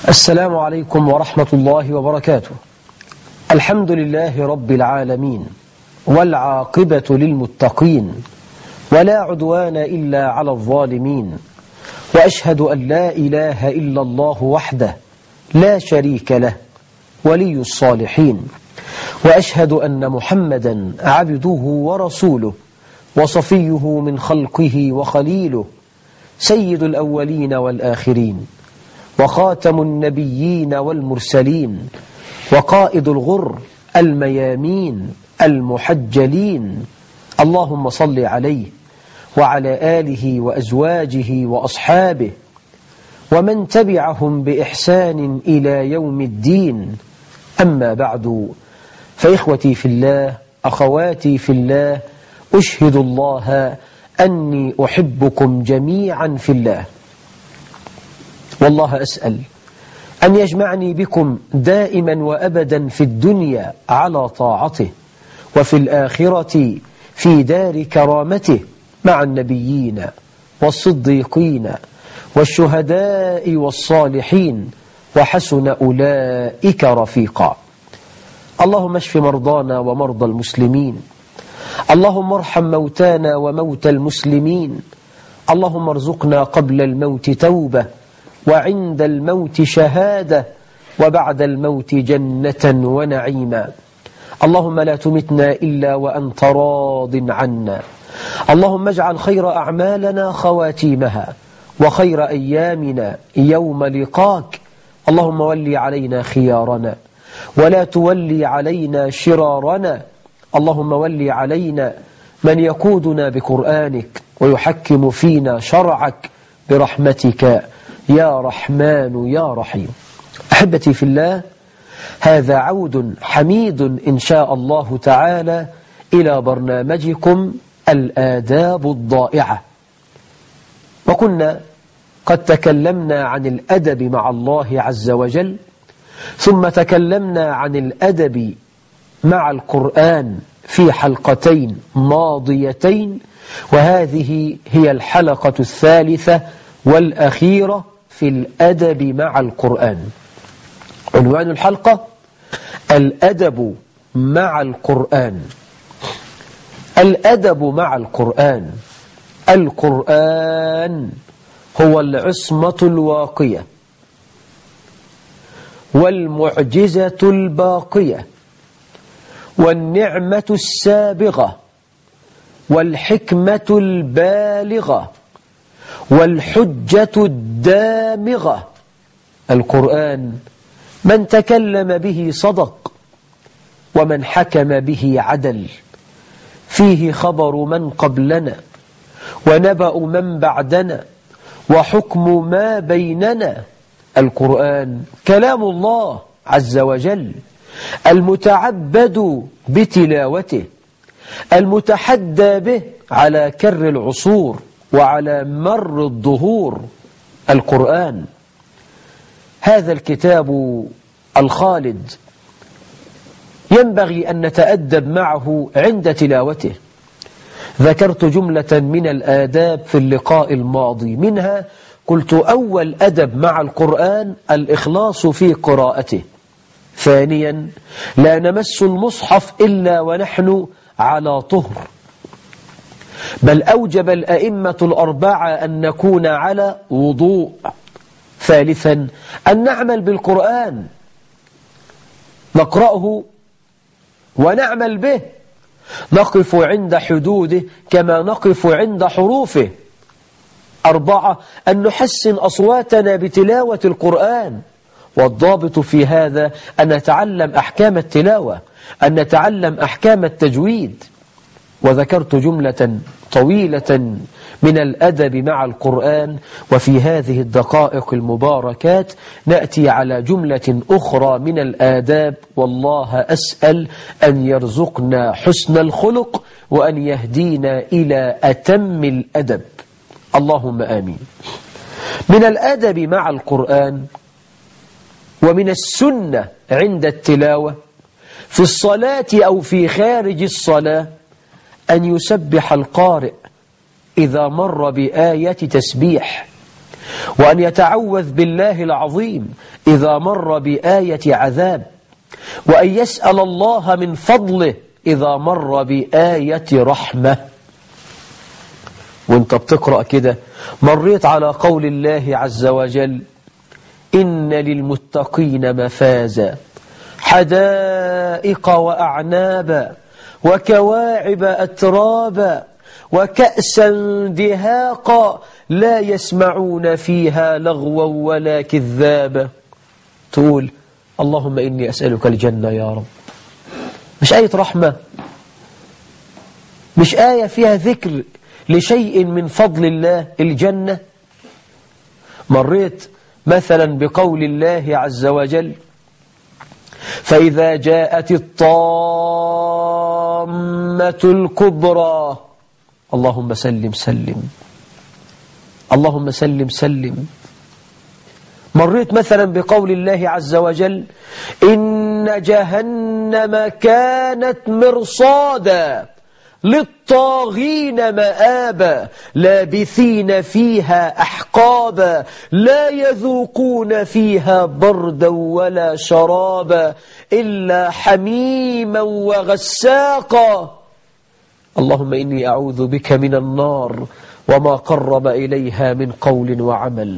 السلام عليكم ورحمة الله وبركاته. الحمد لله رب العالمين، والعاقبة للمتقين، ولا عدوان إلا على الظالمين، وأشهد أن لا إله إلا الله وحده لا شريك له ولي الصالحين، وأشهد أن محمدا عبده ورسوله وصفيه من خلقه وخليله، سيد الأولين والآخرين، وخاتم النبيين والمرسلين، وقائد الغر الميامين المحجلين. اللهم صل عليه وعلى آله وأزواجه وأصحابه ومن تبعهم بإحسان إلى يوم الدين. أما بعد، فإخوتي في الله، أخواتي في الله، أشهد الله أني أحبكم جميعا في الله، والله أسأل أن يجمعني بكم دائما وأبدا في الدنيا على طاعته، وفي الآخرة في دار كرامته مع النبيين والصديقين والشهداء والصالحين، وحسن أولئك رفيقا. اللهم اشف مرضانا ومرضى المسلمين، اللهم ارحم موتانا وموتى المسلمين، اللهم ارزقنا قبل الموت توبة، وعند الموت شهادة، وبعد الموت جنة ونعيما. اللهم لا تمتنا إلا وأنت راض عنا. اللهم اجعل خير أعمالنا خواتيمها، وخير أيامنا يوم لقاك. اللهم ولي علينا خيارنا، ولا تولي علينا شرارنا. اللهم ولي علينا من يقودنا بقرآنك ويحكم فينا شرعك برحمتك يا رحمن يا رحيم. أحبتي في الله، هذا عود حميد إن شاء الله تعالى إلى برنامجكم الآداب الضائعة. وكنا قد تكلمنا عن الأدب مع الله عز وجل، ثم تكلمنا عن الأدب مع القرآن في حلقتين ماضيتين، وهذه هي الحلقة الثالثة والأخيرة في الأدب مع القرآن. عنوان الحلقة: الأدب مع القرآن. الأدب مع القرآن. القرآن هو العصمة الواقية والمعجزة الباقية والنعمة السابغة والحكمة البالغة والحجة الدامغة. القرآن من تكلم به صدق، ومن حكم به عدل. فيه خبر من قبلنا، ونبأ من بعدنا، وحكم ما بيننا. القرآن كلام الله عز وجل، المتعبد بتلاوته، المتحدى به على كر العصور وعلى مر الظهور. القرآن هذا الكتاب الخالد ينبغي أن نتأدب معه عند تلاوته. ذكرت جملة من الآداب في اللقاء الماضي، منها قلت: أول أدب مع القرآن الإخلاص في قراءته. ثانيا، لا نمس المصحف إلا ونحن على طهر، بل أوجب الأئمة الأربعة أن نكون على وضوء. ثالثا، أن نعمل بالقرآن، نقرأه ونعمل به، نقف عند حدوده كما نقف عند حروفه. أربعة، أن نحسن أصواتنا بتلاوة القرآن، والضابط في هذا أن نتعلم أحكام التلاوة، أن نتعلم أحكام التجويد. وذكرت جملة طويلة من الأدب مع القرآن، وفي هذه الدقائق المباركات نأتي على جملة أخرى من الآداب، والله أسأل أن يرزقنا حسن الخلق وأن يهدينا إلى أتم الأدب، اللهم آمين. من الأدب مع القرآن ومن السنة عند التلاوة في الصلاة أو في خارج الصلاة أن يسبح القارئ إذا مر بآية تسبيح، وأن يتعوذ بالله العظيم إذا مر بآية عذاب، وأن يسأل الله من فضله إذا مر بآية رحمة. وانت بتقرأ كده مريت على قول الله عز وجل: إن للمتقين مفازا حدائق وأعنابا وكواعب أترابا وكأسا دهاقا لا يسمعون فيها لغوا ولا كذابا. تقول: اللهم إني أسألك الجنة يا رب. مش آية رحمة، مش آية فيها ذكر لشيء من فضل الله، الجنة. مريت مثلا بقول الله عز وجل: فإذا جاءت الطامة الكبرى. اللهم سلم سلم، اللهم سلم سلم. مريت مثلا بقول الله عز وجل: إن جهنم كانت مرصادا للطاغين مآبا لابثين فيها أحقابا لا يذوقون فيها بردا ولا شرابا إلا حميما وغساقا. اللهم إني أعوذ بك من النار وما قرب إليها من قول وعمل.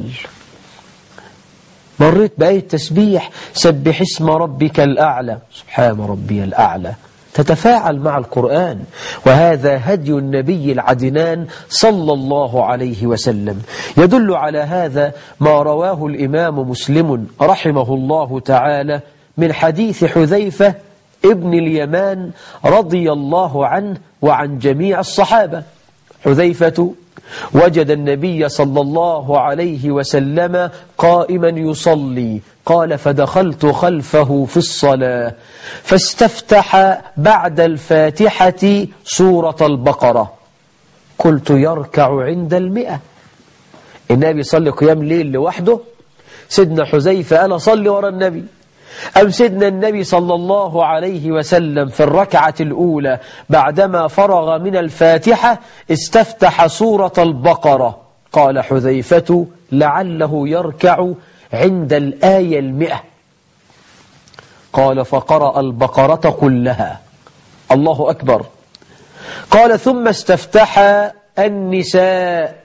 مريت بآية تسبيح: سبح اسم ربك الأعلى، سبحان ربي الأعلى. تتفاعل مع القرآن، وهذا هدي النبي العدنان صلى الله عليه وسلم. يدل على هذا ما رواه الإمام مسلم رحمه الله تعالى من حديث حذيفة ابن اليمان رضي الله عنه وعن جميع الصحابة. حذيفة وجد النبي صلى الله عليه وسلم قائما يصلي، قال: فدخلت خلفه في الصلاة فاستفتح بعد الفاتحة سورة البقرة، قلت: يركع عند 100. النبي صلى قيام ليل لوحده، سيدنا حذيفة قال: صلي ورا النبي. أم سيدنا النبي صلى الله عليه وسلم في الركعة الأولى بعدما فرغ من الفاتحة استفتح سورة البقرة، قال حذيفة: لعله يركع عند الآية 100. قال: فقرأ البقرة كلها. الله أكبر. قال: ثم استفتح النساء،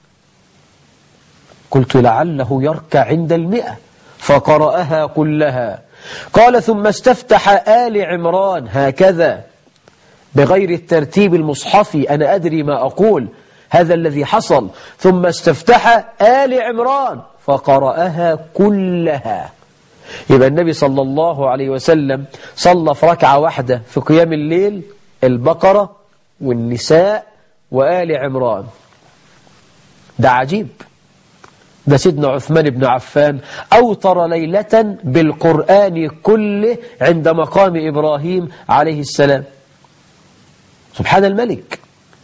قلت: لعله يركع عند 100، فقرأها كلها. قال: ثم استفتح آل عمران، هكذا بغير الترتيب المصحفي، أنا أدري ما أقول، هذا الذي حصل. ثم استفتح آل عمران فقرأها كلها. يبقى النبي صلى الله عليه وسلم صلى في ركعة واحدة في قيام الليل البقرة والنساء وآل عمران. ده عجيب. ده سيدنا عثمان بن عفان أوتر ليلة بالقرآن كله عند مقام إبراهيم عليه السلام. سبحان الملك.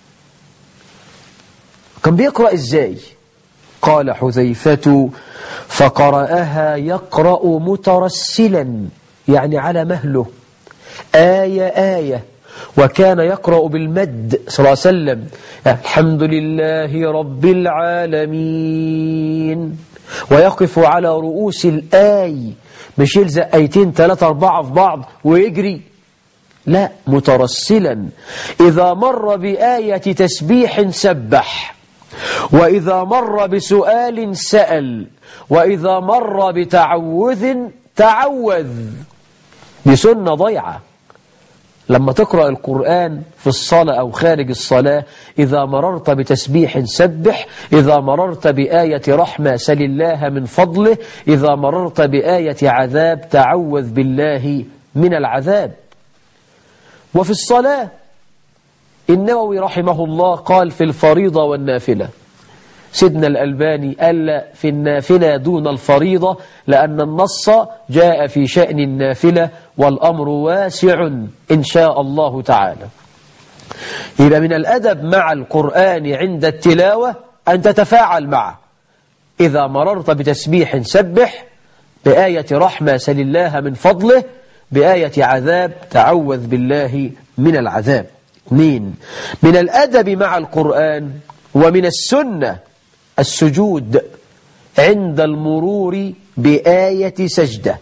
كان بيقرأ إزاي؟ قال حذيفة: فقرأها يقرأ مترسلا، يعني على مهله، آية آية، وكان يقرأ بالمد صلى الله عليه وسلم: الحمد لله رب العالمين، ويقف على رؤوس الآي، مش يلزق آيتين 3 4 في بعض ويجري، لا، مترسلا. إذا مر بآية تسبيح سبح، وإذا مر بسؤال سأل، وإذا مر بتعوذ تعوذ. دي سنة ضيعة. لما تقرأ القرآن في الصلاة أو خارج الصلاة، إذا مررت بتسبيح سبح، إذا مررت بآية رحمة سل الله من فضله، إذا مررت بآية عذاب تعوذ بالله من العذاب. وفي الصلاة النووي رحمه الله قال في الفريضة والنافلة. سيدنا الألباني قال في النافلة دون الفريضة، لأن النص جاء في شأن النافلة والأمر واسع إن شاء الله تعالى. يبقى من الأدب مع القرآن عند التلاوة أن تتفاعل معه. إذا مررت بتسبيح سبح، بآية رحمة سل الله من فضله، بآية عذاب تعوذ بالله من العذاب. 2. من الأدب مع القرآن ومن السنة السجود عند المرور بآية سجدة،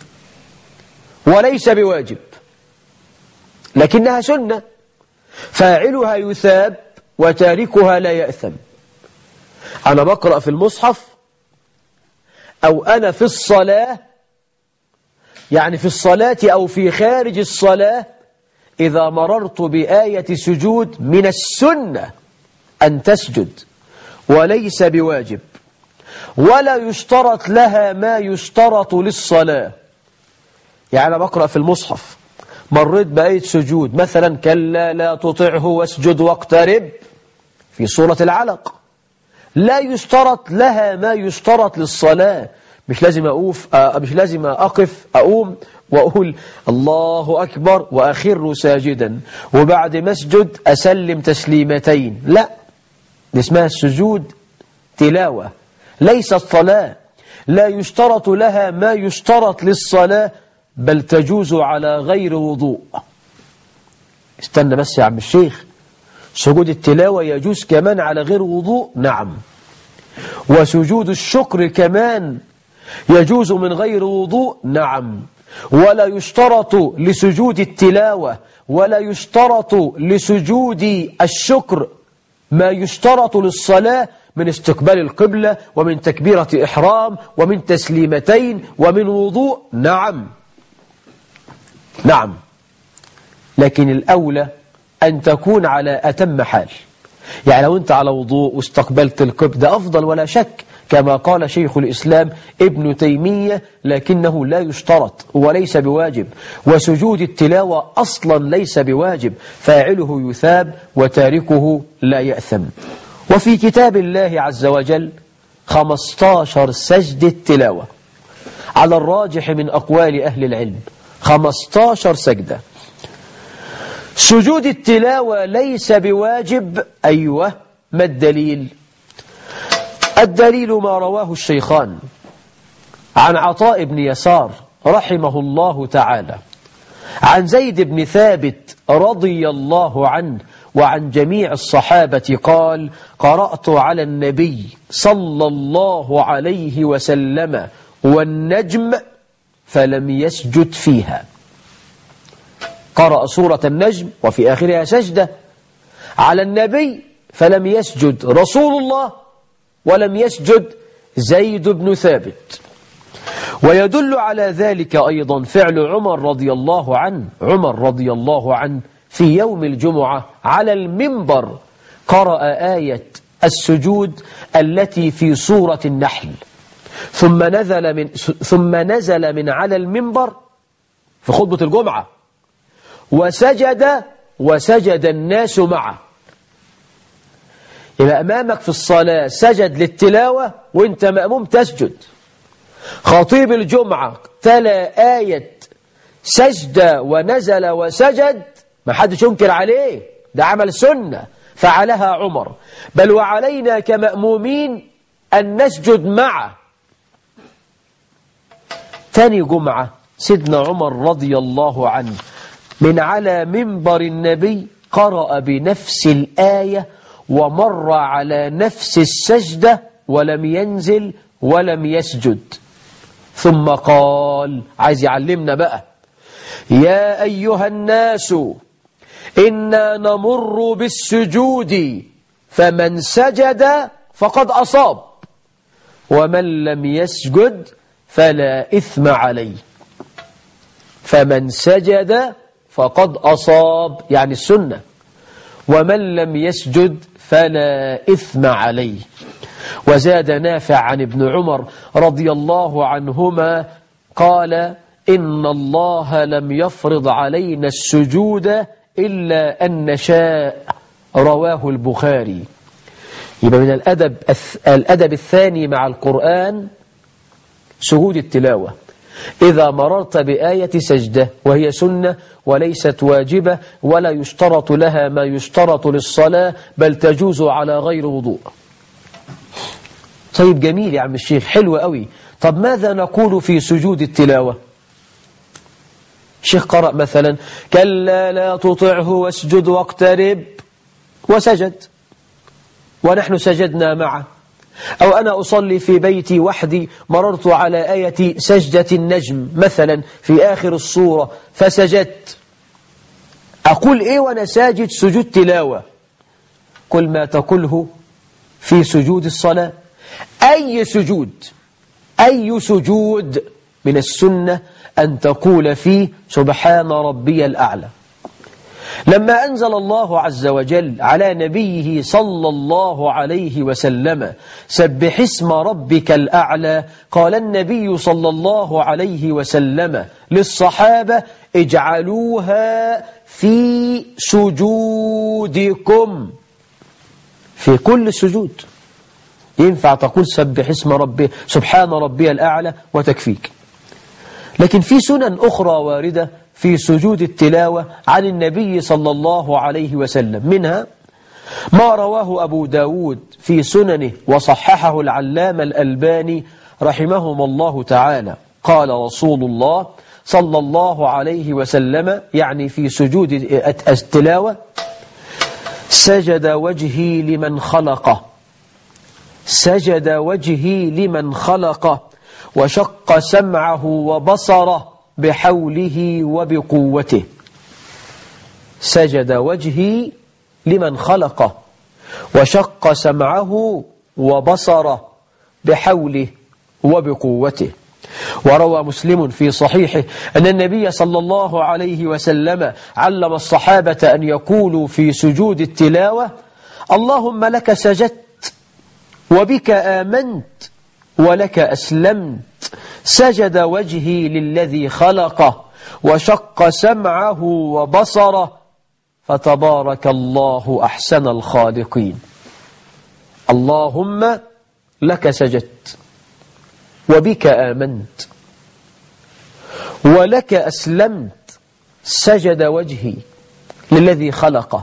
وليس بواجب، لكنها سنة، فاعلها يثاب وتاركها لا يأثم. أنا بقرأ في المصحف أو أنا في الصلاة، يعني في الصلاة أو في خارج الصلاة، إذا مررت بآية سجود من السنة أن تسجد، وليس بواجب، ولا يشترط لها ما يشترط للصلاة. يعني أنا بقرأ في المصحف مريت بآية سجود، مثلا كلا لا تطعه واسجد واقترب في سورة العلق، لا يشترط لها ما يشترط للصلاة. مش لازم أقف أقوم وأقول الله أكبر وأخر ساجدا وبعد مسجد أسلم تسليمتين، لا، اسمها السجود تلاوة ليس الصلاة، لا يشترط لها ما يشترط للصلاة، بل تجوز على غير وضوء. استنى بس يا عم الشيخ، سجود التلاوة يجوز كمان على غير وضوء؟ نعم. وسجود الشكر كمان يجوز من غير وضوء؟ نعم. ولا يشترط لسجود التلاوة ولا يشترط لسجود الشكر ما يشترط للصلاة من استقبال القبلة ومن تكبيرة إحرام ومن تسليمتين ومن وضوء. نعم نعم، لكن الأولى أن تكون على أتم حال. يعني لو أنت على وضوء واستقبلت القبلة ده أفضل ولا شك، كما قال شيخ الإسلام ابن تيمية، لكنه لا يشترط وليس بواجب، وسجود التلاوة أصلا ليس بواجب، فاعله يثاب وتاركه لا يأثم. وفي كتاب الله عز وجل 15 سجدة تلاوة على الراجح من أقوال أهل العلم، 15 سجدة. سجود التلاوة ليس بواجب، أيوة، ما الدليل؟ الدليل ما رواه الشيخان عن عطاء بن يسار رحمه الله تعالى عن زيد بن ثابت رضي الله عنه وعن جميع الصحابة قال: قرأت على النبي صلى الله عليه وسلم والنجم فلم يسجد فيها. قرأ سورة النجم وفي آخرها سجدة على النبي فلم يسجد رسول الله ولم يسجد زيد بن ثابت. ويدل على ذلك أيضا فعل عمر رضي الله عنه في يوم الجمعة على المنبر قرأ آية السجود التي في سورة النحل، ثم نزل من على المنبر في خطبة الجمعة وسجد الناس معه. يبقى أمامك في الصلاة سجد للتلاوة وانت مأموم تسجد. خطيب الجمعة تلا آية سجدة ونزل وسجد، ما حدش ينكر عليه، ده عمل سنة فعلها عمر، بل وعلينا كمأمومين أن نسجد معه. تاني جمعة سيدنا عمر رضي الله عنه من على منبر النبي قرأ بنفس الآية ومر على نفس السجدة ولم ينزل ولم يسجد، ثم قال، عايز يعلمنا بقى: يا أيها الناس إنا نمر بالسجود فمن سجد فقد أصاب ومن لم يسجد فلا إثم عليه. فمن سجد فقد أصاب يعني السنة، ومن لم يسجد فلا إثم عليه. وزاد نافع عن ابن عمر رضي الله عنهما قال: إن الله لم يفرض علينا السجود إلا أن نشاء، رواه البخاري. يبقى من الأدب الثاني مع القرآن سجود التلاوة. إذا مررت بآية سجدة وهي سنة وليست واجبة ولا يشترط لها ما يشترط للصلاة، بل تجوز على غير وضوء. طيب جميل يا عم الشيخ، حلو قوي. طب ماذا نقول في سجود التلاوة؟ الشيخ قرأ مثلا كلا لا تطعه واسجد واقترب وسجد ونحن سجدنا معه، أو أنا أصلي في بيتي وحدي مررت على آية سجدة النجم مثلا في آخر الصورة فسجدت، أقول إيه وأنا ساجد سجود تلاوة؟ كل ما تقوله في سجود الصلاة. أي سجود من السنة أن تقول فيه سبحان ربي الأعلى. لما أنزل الله عز وجل على نبيه صلى الله عليه وسلم سبح اسم ربك الأعلى، قال النبي صلى الله عليه وسلم للصحابة اجعلوها في سجودكم، في كل سجود ينفع تقول سبح اسم ربي سبحان ربي الأعلى وتكفيك. لكن في سنن أخرى واردة في سجود التلاوة عن النبي صلى الله عليه وسلم، منها ما رواه أبو داود في سننه وصححه العلامة الألباني رحمهم الله تعالى، قال رسول الله صلى الله عليه وسلم يعني في سجود التلاوة: سجد وجهي لمن خلقه، سجد وجهي لمن خلقه، وشق سمعه وبصره بحوله وبقوته. سجد وجهي لمن خلقه وشق سمعه وبصره بحوله وبقوته. وروى مسلم في صحيحه أن النبي صلى الله عليه وسلم علم الصحابة أن يقولوا في سجود التلاوة: اللهم لك سجدت وبك آمنت ولك أسلمت، سجد وجهي للذي خلقه وشق سمعه وبصره، فتبارك الله أحسن الخالقين. اللهم لك سجدت وبك آمنت ولك أسلمت، سجد وجهي للذي خلقه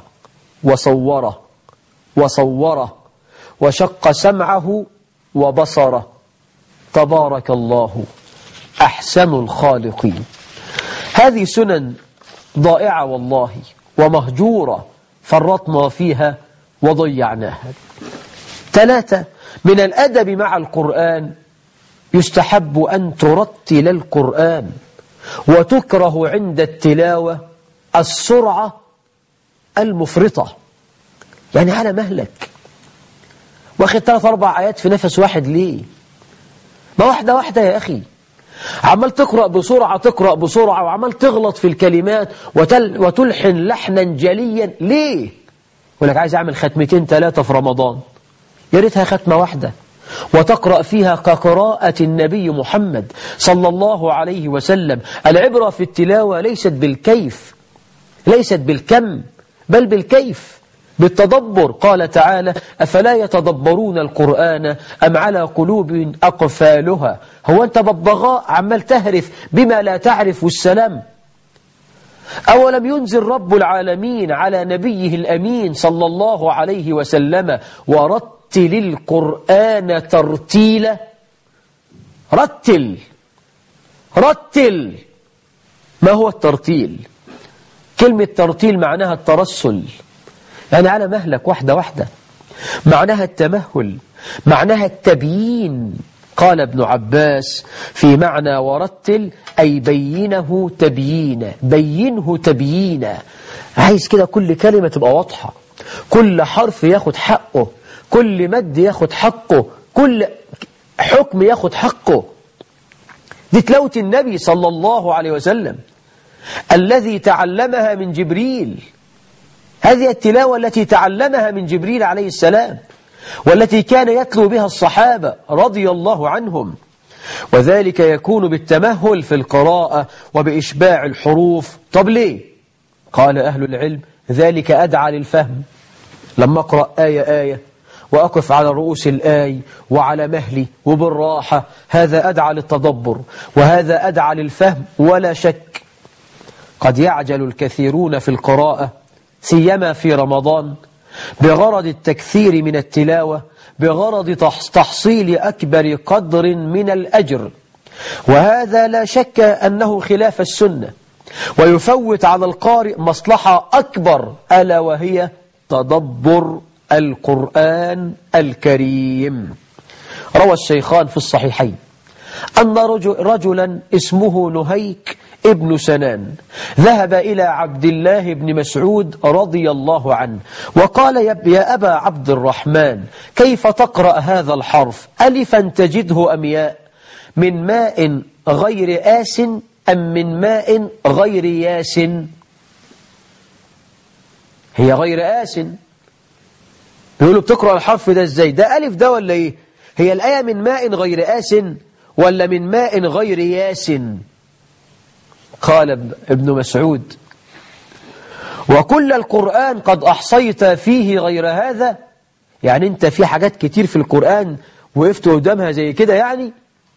وصوره وشق سمعه وبصره، تبارك الله أحسن الخالقين. هذه سنن ضائعة والله ومهجورة، فرطنا فيها وضيعناها. 3، من الأدب مع القرآن يستحب أن ترتل القرآن، وتكره عند التلاوة السرعة المفرطة، يعني على مهلك، واخد 3-4 آيات في نفس واحد ليه؟ ما واحدة واحدة يا أخي، عمال تقرأ بسرعة وعمال تغلط في الكلمات وتلحن لحنا جليا ليه؟ يقول لك عايز أعمل 2-3 في رمضان، يا ريتها ختمة واحدة وتقرأ فيها كقراءة النبي محمد صلى الله عليه وسلم. العبرة في التلاوة ليست بالكيف، ليست بالكم، بل بالكيف، بالتدبر. قال تعالى: أفلا يتدبرون القرآن أم على قلوب أقفالها. هو أنت ببغاء عمال تهرف بما لا تعرف السلام؟ أولم ينزل رب العالمين على نبيه الأمين صلى الله عليه وسلم: ورتل القرآن ترتيلا. رتل. ما هو الترتيل؟ كلمة ترتيل معناها الترسل، يعني على مهلك واحدة واحدة، معناها التمهل، معناها التبيين. قال ابن عباس في معنى ورتل أي بينه تبيينا، بينه تبيينا، عايز كده كل كلمة تبقى واضحة، كل حرف ياخد حقه، كل مد ياخد حقه، كل حكم ياخد حقه. دي تلاوة النبي صلى الله عليه وسلم الذي تعلمها من جبريل، هذه التلاوة التي تعلمها من جبريل عليه السلام، والتي كان يتلو بها الصحابة رضي الله عنهم، وذلك يكون بالتمهل في القراءة وبإشباع الحروف. طب ليه؟ قال أهل العلم: ذلك أدعى للفهم. لما أقرأ آية وأقف على رؤوس الآي وعلى مهلي وبالراحة، هذا أدعى للتدبر وهذا أدعى للفهم. ولا شك قد يعجل الكثيرون في القراءة سيما في رمضان بغرض التكثير من التلاوة، بغرض تحصيل أكبر قدر من الأجر، وهذا لا شك أنه خلاف السنة، ويفوت على القارئ مصلحة أكبر، ألا وهي تدبر القرآن الكريم. روى الشيخان في الصحيحين أن رجلا اسمه نهيك ابن سنان ذهب إلى عبد الله بن مسعود رضي الله عنه وقال: يا أبا عبد الرحمن، كيف تقرأ هذا الحرف؟ ألفا تجده أم ياء؟ من ماء غير آس أم من ماء غير ياس؟ هي غير آس. بيقولوا بتقرأ الحرف ده ازاي؟ ده ألف ده ولا ايه؟ هي الآية من ماء غير آس ولا من ماء غير ياس؟ قال ابن مسعود: وكل القرآن قد أحصيت فيه غير هذا؟ يعني انت في حاجات كتير في القرآن وقفت قدامها زي كده يعني؟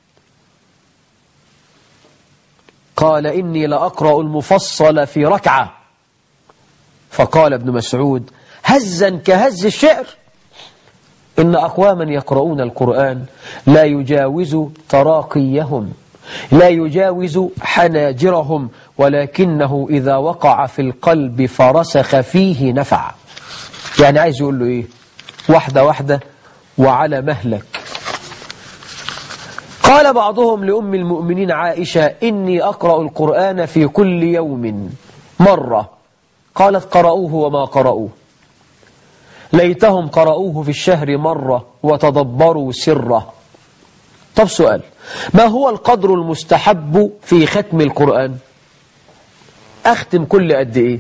قال: إني لأقرأ المفصل في ركعة. فقال ابن مسعود: هزا كهز الشعر، إن أقواما يقرؤون القرآن لا يجاوز تراقيهم، لا يجاوز حناجرهم، ولكنه إذا وقع في القلب فرسخ فيه نفع. يعني عايز يقول له إيه؟ واحدة واحدة وعلى مهلك. قال بعضهم لأم المؤمنين عائشة: إني أقرأ القرآن في كل يوم مرة. قالت: قرأوه وما قرأوه، ليتهم قرأوه في الشهر مرة وتدبروا سره. طب سؤال: ما هو القدر المستحب في ختم القرآن؟ أختم كل قد إيه؟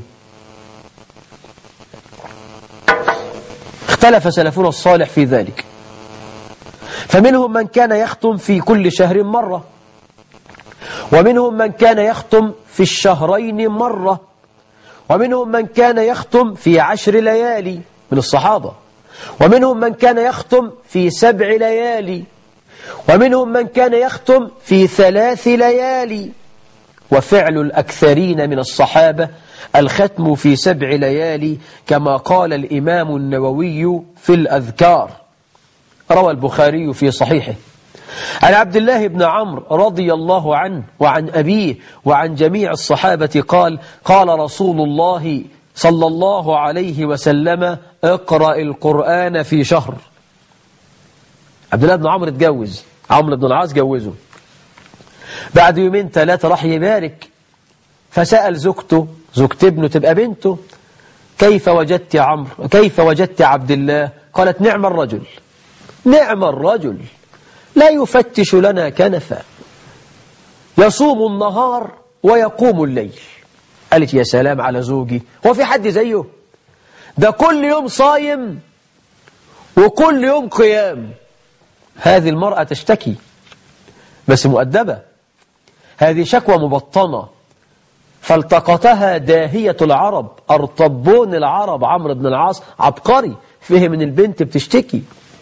اختلف سلفنا الصالح في ذلك، فمنهم من كان يختم في كل شهر مرة، ومنهم من كان يختم في الشهرين مرة، ومنهم من كان يختم في 10 ليالي من الصحابة، ومنهم من كان يختم في 7 ليالي، ومنهم من كان يختم في 3 ليالي. وفعل الأكثرين من الصحابة الختم في 7 ليالي، كما قال الإمام النووي في الأذكار. روى البخاري في صحيحه عن عبد الله بن عمرو رضي الله عنه وعن أبيه وعن جميع الصحابة قال: قال رسول الله صلى الله عليه وسلم: اقرأ القرآن في شهر. عبد الله بن عمرو اتجوز، عمرو بن العاص جوزه. بعد 2 3 راح يبارك، فسأل زوجته، زوجة ابنه تبقى بنته: كيف وجدت عمرو؟ كيف وجدت عبد الله؟ قالت: نعم الرجل، نعم الرجل، لا يفتش لنا كنفا، يصوم النهار ويقوم الليل. قالت: يا سلام على زوجي، هو في حد زيه؟ ده كل يوم صايم وكل يوم قيام. هذه المرأة تشتكي بس مؤدبة، هذه شكوى مبطنة، فالتقطها داهية العرب، أرطبون العرب. عمرو بن العاص عبقري، فهم من البنت بتشتكي،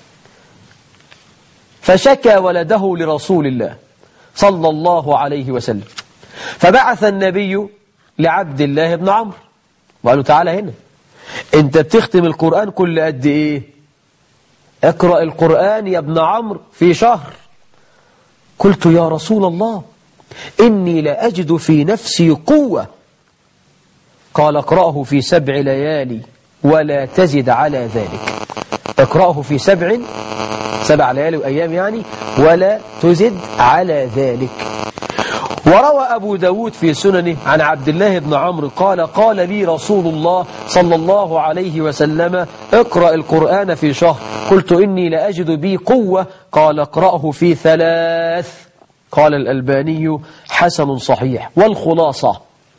فشكى ولده لرسول الله صلى الله عليه وسلم، فبعث النبي لعبد الله بن عمرو وقال له: تعالى هنا، انت بتختم القرآن كل قد ايه؟ اقرأ القرآن يا ابن عمرو في شهر. قلت: يا رسول الله، إني لأجد في نفسي قوة. قال: اقرأه في 7 ليالي ولا تزد على ذلك. اقرأه في 7 ليالي وأيام يعني، ولا تزد على ذلك. وروى أبو داود في سننه عن عبد الله بن عمرو قال: قال لي رسول الله صلى الله عليه وسلم: اقرأ القرآن في شهر. قلت: إني لأجد بي قوة. قال: اقرأه في 3. قال الألباني: حسن صحيح. والخلاصة،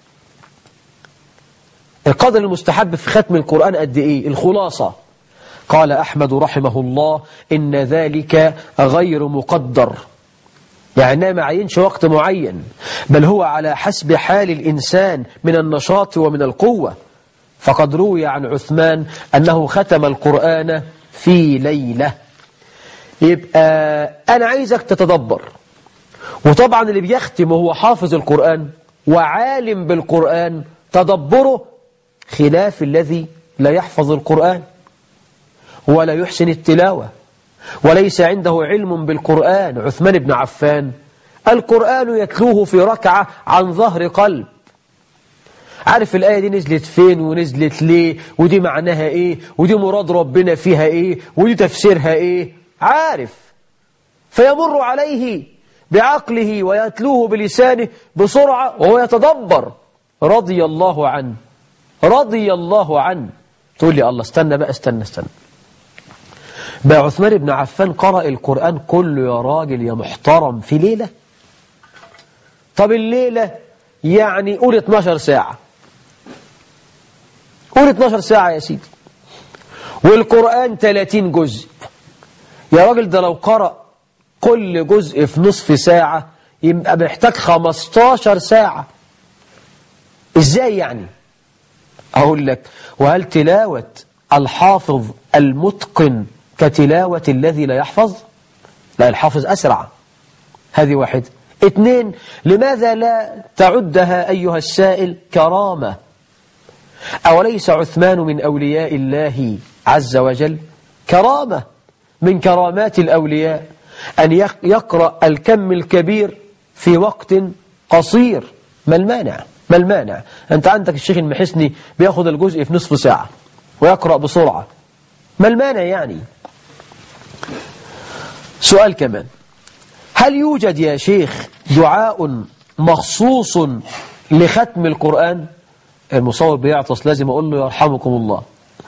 القدر المستحب في ختم القرآن قد إيه؟ الخلاصة: قال أحمد رحمه الله: إن ذلك غير مقدر، يعني ما عينش وقت معين، بل هو على حسب حال الإنسان من النشاط ومن القوة. فقد روي عن عثمان أنه ختم القرآن في ليلة. يبقى أنا عايزك تتدبر، وطبعا اللي بيختم وهو حافظ القرآن وعالم بالقرآن تدبره خلاف الذي لا يحفظ القرآن ولا يحسن التلاوة وليس عنده علم بالقرآن. عثمان بن عفان القرآن يتلوه في ركعة عن ظهر قلب، عارف الآية دي نزلت فين ونزلت ليه، ودي معناها ايه، ودي مراد ربنا فيها ايه، ودي تفسيرها ايه، عارف. فيمر عليه بعقله ويتلوه بلسانه بسرعة وهو يتدبر. رضي الله عنه، رضي الله عنه. تقول لي الله استنى بقى، استنى بقى عثمان بن عفان قرأ القرآن كله يا راجل يا محترم في ليلة؟ طب الليلة يعني قول 12 ساعة، قول 12 ساعة يا سيدي، والقرآن 30 جزء. يا راجل ده لو قرأ كل جزء في نصف ساعة يبقى محتاج 15 ساعة. ازاي يعني؟ أقول لك، وهل تلاوة الحافظ المتقن كتلاوة الذي لا يحفظ؟ لا، الحافظ أسرع. هذه واحد. 2، لماذا لا تعدها أيها السائل كرامة؟ أوليس عثمان من أولياء الله عز وجل؟ كرامة من كرامات الأولياء أن يقرأ الكم الكبير في وقت قصير. ما المانع؟ ما المانع؟ أنت عندك الشيخ المحسني بيأخذ الجزء في نصف ساعة ويقرأ بسرعة. ما المانع يعني؟ سؤال كمان، هل يوجد يا شيخ دعاء مخصوص لختم القرآن؟ المصور بيعطس، لازم أقول له يرحمكم الله.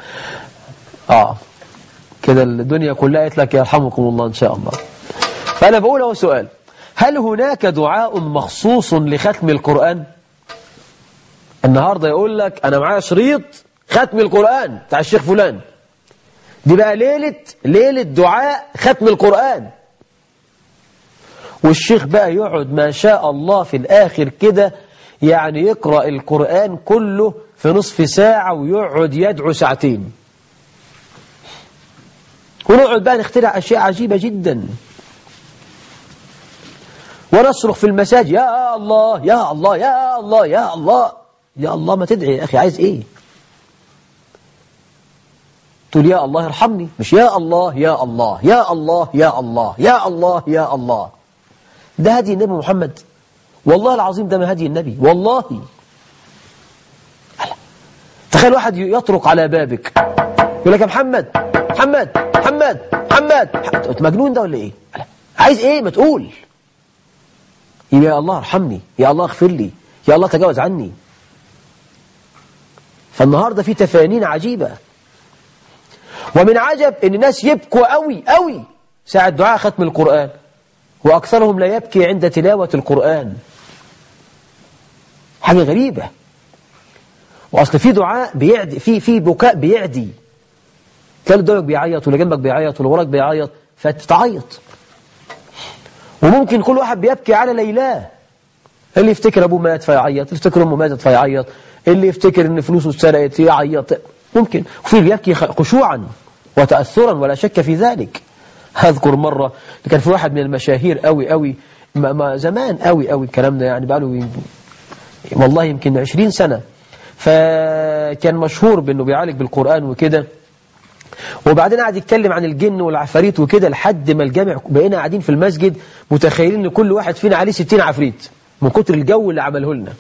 كده الدنيا كلها قالت لك يرحمكم الله إن شاء الله. فأنا بقول له سؤال، هل هناك دعاء مخصوص لختم القرآن؟ النهاردة يقول لك أنا معايا شريط ختم القرآن بتاع الشيخ فلان، دي بقى ليلة دعاء ختم القرآن، والشيخ بقى يقعد ما شاء الله في الآخر كده يعني يقرأ القرآن كله في نصف ساعة ويقعد يدعو ساعتين، ونقعد بقى نخترع أشياء عجيبة جدا، ونصرخ في المساجد يا الله يا الله يا الله يا الله يا الله. ما تدعي يا أخي، عايز إيه؟ تقول يا الله ارحمني، مش يا الله يا الله يا الله يا الله يا الله يا الله. ده هدي النبي محمد؟ والله العظيم ده ما هدي النبي والله. تخيل واحد يطرق على بابك يقول لك يا محمد محمد محمد محمد، انت مجنون ده ولا ايه؟ عايز ايه؟ ما تقول يا الله ارحمني، يا الله اغفر لي، يا الله تجاوز عني. فالنهارده في تفانين عجيبة، ومن عجب ان الناس يبكوا قوي قوي ساعة دعاء ختم القرآن، واكثرهم لا يبكي عند تلاوة القرآن. حاجة غريبة. واصل في دعاء بيعدي، في بكاء بيعدي، تلاقي قدامك بيعيط واللي جنبك بيعيط واللي وراك بيعيط فتتعيط. وممكن كل واحد بيبكي على ليلاه، اللي يفتكر ابوه مات فيعيط، اللي يفتكر امه ماتت فيعيط، اللي يفتكر ان فلوسه اتسرقت يعيط، ممكن. وفي اللي يبكي خشوعا وتأثرا ولا شك في ذلك. هذكر مرة كان في واحد من المشاهير قوي قوي ما زمان قوي قوي الكلام ده، يعني بقاله والله يمكن 20 سنة، فكان مشهور بأنه بيعالج بالقرآن وكده، وبعدين قعد يتكلم عن الجن والعفاريت وكده، لحد ما الجامع بقينا قاعدين في المسجد متخيلين ان كل واحد فينا عليه 60 عفريت من كتر الجو اللي عمله لنا.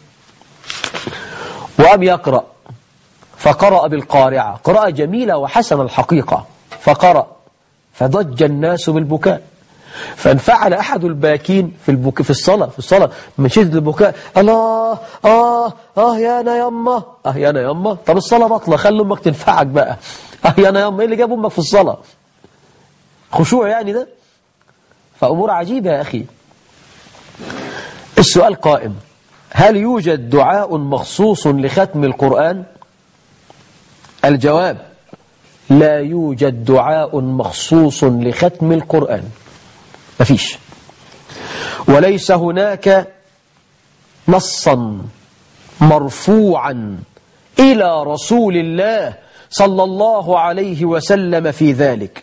وقام يقرأ، فقرأ بالقارعة قراءة جميلة وحسن الحقيقة، فقرأ فضج الناس بالبكاء، فانفعل أحد الباكين في الصلاة من شدة البكاء، الله يانا يما، يانا يما. طب الصلاة بطلة، خلي أمك تنفعك بقى. يانا يما، إيه اللي جاب أمك في الصلاة؟ خشوع يعني ده. فأمور عجيبة يا أخي. السؤال قائم، هل يوجد دعاء مخصوص لختم القرآن؟ الجواب: لا يوجد دعاء مخصوص لختم القرآن، مفيش. وليس هناك نصا مرفوعا إلى رسول الله صلى الله عليه وسلم في ذلك.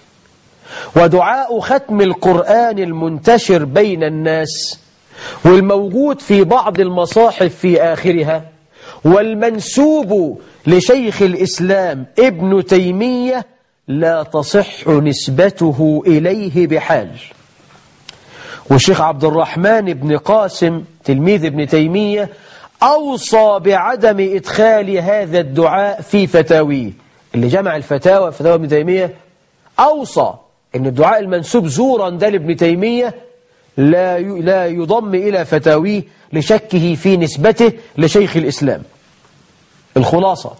ودعاء ختم القرآن المنتشر بين الناس والموجود في بعض المصاحف في آخرها والمنسوب لشيخ الإسلام ابن تيمية لا تصح نسبته إليه بحال. والشيخ عبد الرحمن بن قاسم تلميذ ابن تيمية أوصى بعدم إدخال هذا الدعاء في فتاويه، اللي جمع فتاوى ابن تيمية أوصى إن الدعاء المنسوب زورا ده لابن تيمية لا يضم إلى فتاويه لشكه في نسبته لشيخ الإسلام. الخلاصة: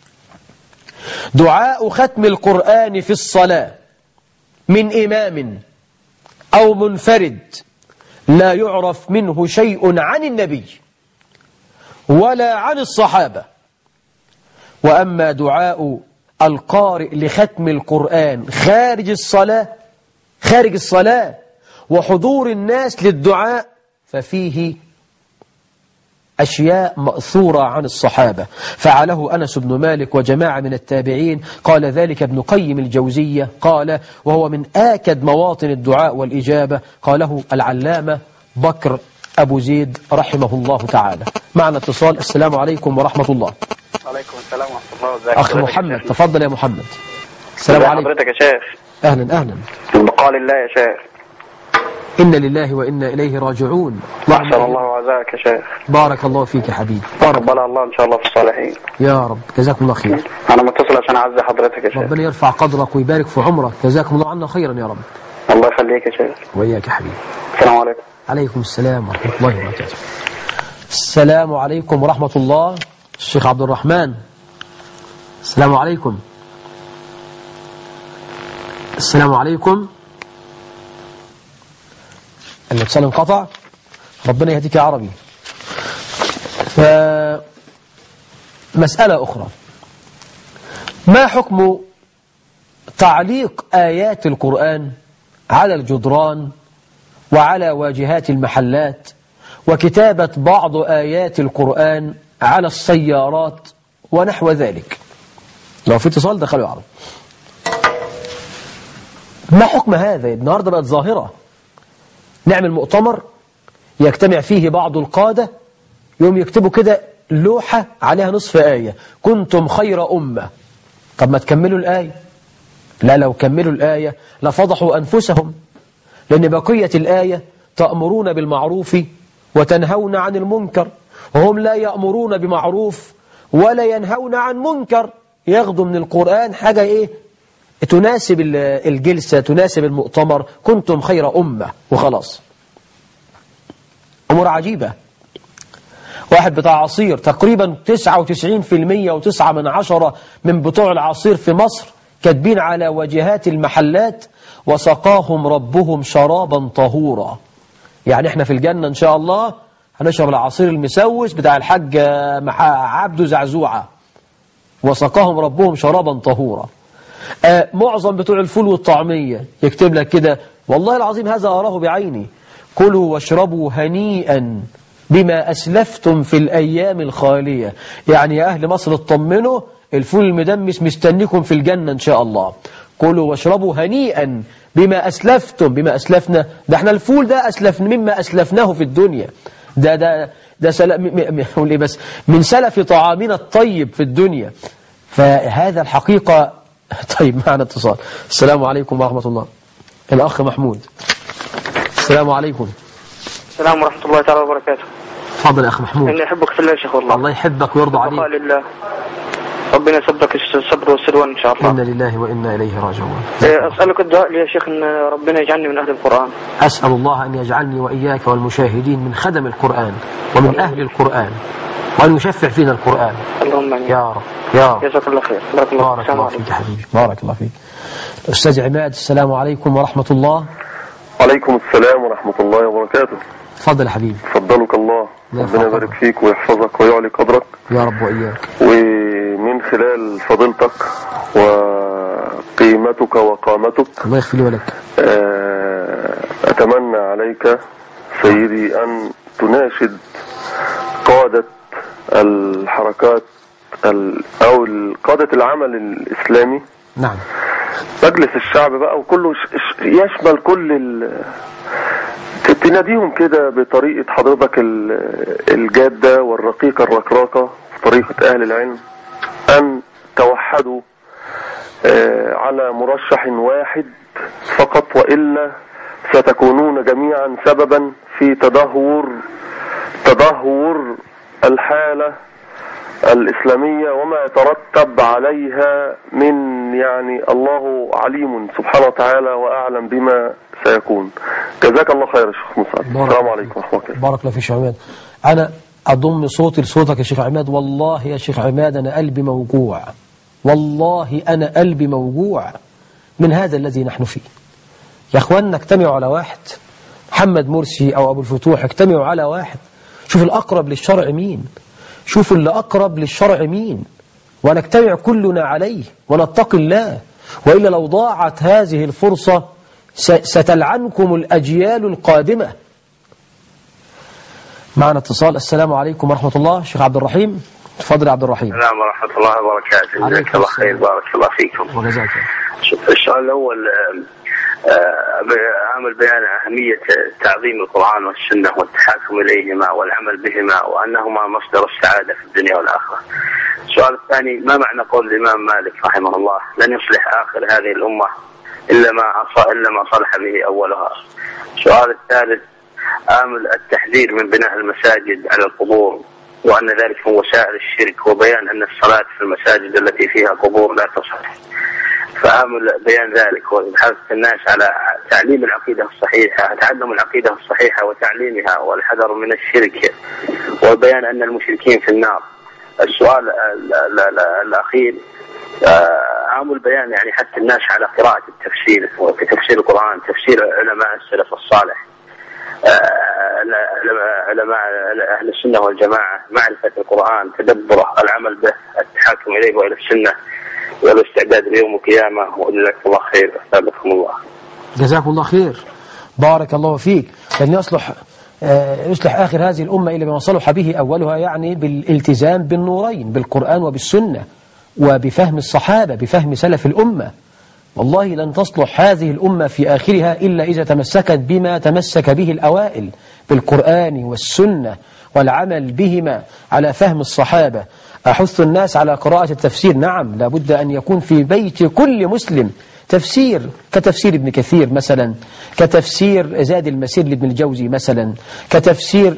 دعاء ختم القرآن في الصلاة من إمام أو منفرد لا يعرف منه شيء عن النبي ولا عن الصحابة. وأما دعاء القارئ لختم القرآن خارج الصلاة وحضور الناس للدعاء ففيه أشياء مأثورة عن الصحابة، فعله أنس بن مالك وجماعة من التابعين. قال ذلك ابن قيم الجوزية، قال وهو من آكد مواطن الدعاء والإجابة. قاله العلامة بكر أبو زيد رحمه الله تعالى. معنا اتصال. السلام عليكم ورحمة الله. وعليكم السلام ورحمة الله وبركاته. أخ محمد، تفضل يا محمد. السلام عليكم. حضرتك يا شيخ. أهلا أهلا. بقال الله يا شيخ. إنا لله وإنا إليه راجعون. أحسن الله وعزاك يا شيخ. بارك الله فيك يا حبيبي. قبل الله إن شاء الله في الصالحين يا رب. جزاكم الله خير. أنا متصل عشان أعزي حضرتك يا شيخ. ربنا يرفع قدرك ويبارك في عمرك. جزاكم الله عنا خيرا يا رب. الله يخليك يا شيخ. وإياك يا حبيبي. السلام عليكم. عليكم السلام ورحمة الله وبركاته. السلام عليكم ورحمة الله. الشيخ عبد الرحمن. السلام عليكم. السلام عليكم. الاتصال انقطع. ربنا يهديك يا عربي. مسألة أخرى: ما حكم تعليق آيات القرآن على الجدران وعلى واجهات المحلات، وكتابة بعض آيات القرآن على السيارات ونحو ذلك؟ لو في اتصال دخلوا يا عربي. ما حكم هذا؟ النهاردة بقت ظاهرة. نعمل مؤتمر يجتمع فيه بعض القادة، يوم يكتبوا كده لوحة عليها نصف آية: كنتم خير أمة. طب ما تكملوا الآية. لا، لو كملوا الآية لفضحوا أنفسهم، لأن بقية الآية تأمرون بالمعروف وتنهون عن المنكر، وهم لا يأمرون بمعروف ولا ينهون عن منكر. ياخدوا من القرآن حاجة إيه تناسب الجلسة، تناسب المؤتمر: كنتم خير أمة وخلاص. أمور عجيبة. واحد بتاع عصير، تقريبا 99.9 من بتوع العصير في مصر كاتبين على واجهات المحلات: وسقاهم ربهم شرابا طهورا. يعني احنا في الجنة إن شاء الله هنشرب العصير المسوس بتاع الحاج عبده زعزوعة. وسقاهم ربهم شرابا طهورا. معظم بتوع الفول والطعمية يكتب لك كده، والله العظيم هذا أراه بعيني: كلوا واشربوا هنيئا بما أسلفتم في الأيام الخالية. يعني يا أهل مصر اطمنوا، الفول المدمس مستنيكم في الجنة إن شاء الله. كلوا واشربوا هنيئا بما أسلفتم. بما أسلفنا ده احنا الفول ده أسلفنا مما أسلفناه في الدنيا. ده بس من سلف طعامنا الطيب في الدنيا. فهذا الحقيقة. طيب معنا اتصال. السلام عليكم ورحمة الله. الأخ محمود. السلام عليكم. السلام ورحمة الله تعالى وبركاته. تفضل يا أخ محمود. إني أحبك في الله يا شيخ والله. الله يحبك ويرضى عليك. بقال الله. ربنا يسبك الصبر والسلوان إن شاء الله. إنا لله وإنا إليه راجعون. أسألك الدعاء لي يا شيخ إن ربنا يجعلني من أهل القرآن. أسأل الله أن يجعلني وإياك والمشاهدين من خدم القرآن ومن أهل القرآن، وأن يشفع فينا القرآن. اللهم آمين يا رب يا رب. جزاك الله خير. بارك الله فيك يا حبيبي. بارك الله فيك. أستاذ عماد. السلام عليكم ورحمة الله. وعليكم السلام ورحمة الله وبركاته. تفضل يا حبيبي. فضلك الله. ربنا يبارك فيك ويحفظك ويعلي قدرك يا رب وإياك. ومن خلال فضيلتك وقيمتك وقامتك الله يغفر لي ولك أتمنى عليك سيدي أن تناشد قادة الحركات أو قادة العمل الإسلامي. نعم. مجلس الشعب بقى وكله يشمل كل تناديهم كده بطريقة حضرتك الجادة والرقيقة الركراكة، طريقة أهل العلم، أن توحدوا على مرشح واحد فقط، وإلا ستكونون جميعا سببا في تدهور الحالة الإسلامية وما يترتب عليها من يعني الله عليم سبحانه وتعالى وأعلم بما سيكون. جزاك الله خير يا شيخ مسعد. السلام عليكم ورحمة الله. بارك الله فيك يا شيخ عماد. أنا أضم صوتي لصوتك يا شيخ عماد. والله يا شيخ عماد أنا قلبي موجوع، والله أنا قلبي موجوع من هذا الذي نحن فيه. يا أخواننا اجتمعوا على واحد، محمد مرسي أو أبو الفتوح اجتمعوا على واحد، شوفوا الأقرب للشرع مين، شوفوا اللي أقرب للشرع مين، ونجتمع كلنا عليه ونتقي الله. وإلا لو ضاعت هذه الفرصة ستلعنكم الأجيال القادمة. معنا اتصال. السلام عليكم ورحمة الله. شيخ عبد الرحيم، تفضل يا عبد الرحيم. السلام ورحمة الله وبركاته. جزاك الله خير، بارك الله فيكم. وجزاك. السؤال الأول عمل بيان أهمية تعظيم القرآن والسنة والتحاكم إليهما والعمل بهما وأنهما مصدر السعادة في الدنيا والآخرة. السؤال الثاني، ما معنى قول الإمام مالك رحمه الله لن يصلح آخر هذه الأمة إلا ما صلح به أولها. السؤال الثالث، آمل التحذير من بناء المساجد على القبور وأن ذلك من وسائل الشرك، وبيان أن الصلاة في المساجد التي فيها قبور لا تصح. فآمل بيان ذلك وإبحاث الناس على تعليم العقيدة الصحيحة، تعلم العقيدة الصحيحة وتعليمها والحذر من الشرك، وبيان أن المشركين في النار. السؤال الأخير، عامل بيان يعني حتى الناس على قراءة التفسير وفي تفسير القرآن، تفسير علماء السلف الصالح، علماء أهل السنة والجماعة، معرفة القرآن، تدبره، العمل به، التحاكم إليه وإلى السنة والاستعداد ليوم القيامة. وجزاك الله خير، أثابكم الله. جزاكم الله خير، بارك الله فيك. لن يصلح آخر هذه الأمة إلا ما صلح به أولها، يعني بالالتزام بالنورين، بالقرآن وبالسنة وبفهم الصحابة، بفهم سلف الأمة. والله لن تصلح هذه الأمة في آخرها إلا إذا تمسكت بما تمسك به الأوائل، بالقرآن والسنة والعمل بهما على فهم الصحابة. أحث الناس على قراءة التفسير. نعم، لابد أن يكون في بيت كل مسلم تفسير، كتفسير ابن كثير مثلا، كتفسير زاد المسير لابن الجوزي مثلا، كتفسير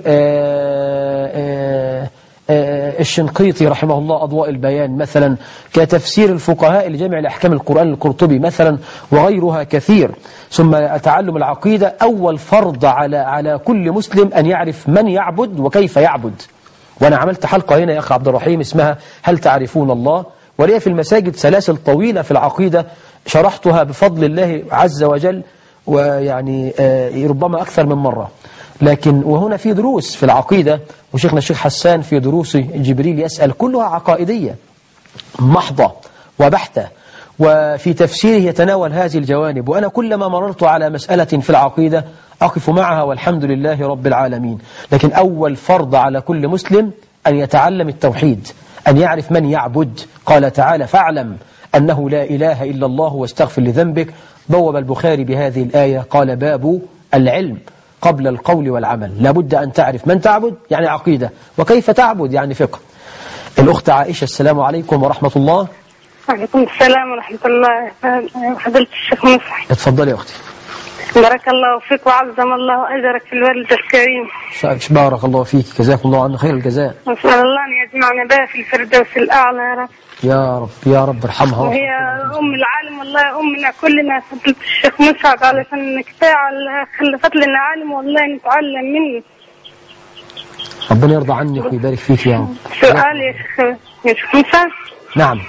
الشنقيطي رحمه الله أضواء البيان مثلا، كتفسير الفقهاء لجمع الأحكام القرآن القرطبي مثلا، وغيرها كثير. ثم تعلم العقيدة أول فرض على كل مسلم أن يعرف من يعبد وكيف يعبد. وأنا عملت حلقة هنا يا أخي عبد الرحيم اسمها هل تعرفون الله؟ ولي في المساجد سلاسل طويلة في العقيدة شرحتها بفضل الله عز وجل، ويعني ربما أكثر من مرة. لكن وهنا في دروس في العقيدة، وشيخنا الشيخ حسان في دروس جبريل يسأل كلها عقائدية محضة وبحتة، وفي تفسيره يتناول هذه الجوانب. وأنا كلما مررت على مسألة في العقيدة أقف معها والحمد لله رب العالمين. لكن أول فرض على كل مسلم أن يتعلم التوحيد، أن يعرف من يعبد. قال تعالى فاعلم أنه لا إله إلا الله واستغفر لذنبك. بوب البخاري بهذه الآية قال باب العلم قبل القول والعمل. لابد أن تعرف من تعبد يعني عقيدة، وكيف تعبد يعني فقه. الأخت عائشة، السلام عليكم ورحمة الله. وعليكم السلام ورحمة الله. فضيلة الشيخ مسعد، اتفضلي يا أختي. بارك الله فيك وعظم الله أجرك في الوالد الكريم. بارك الله فيك، جزاكم الله عنه خير الجزاء. نسأل الله أن يجمعنا بها في الفردوس الأعلى يا رب. يا رب يا رب ارحمها. وهي أم العالم والله، أمنا كلنا فضيلة الشيخ مسعد، علشان كفاية خلفت لنا عالم والله نتعلم منه. ربنا يرضى عنك ويبارك فيك يا رب. سؤال يا شيخ مسعد. نعم.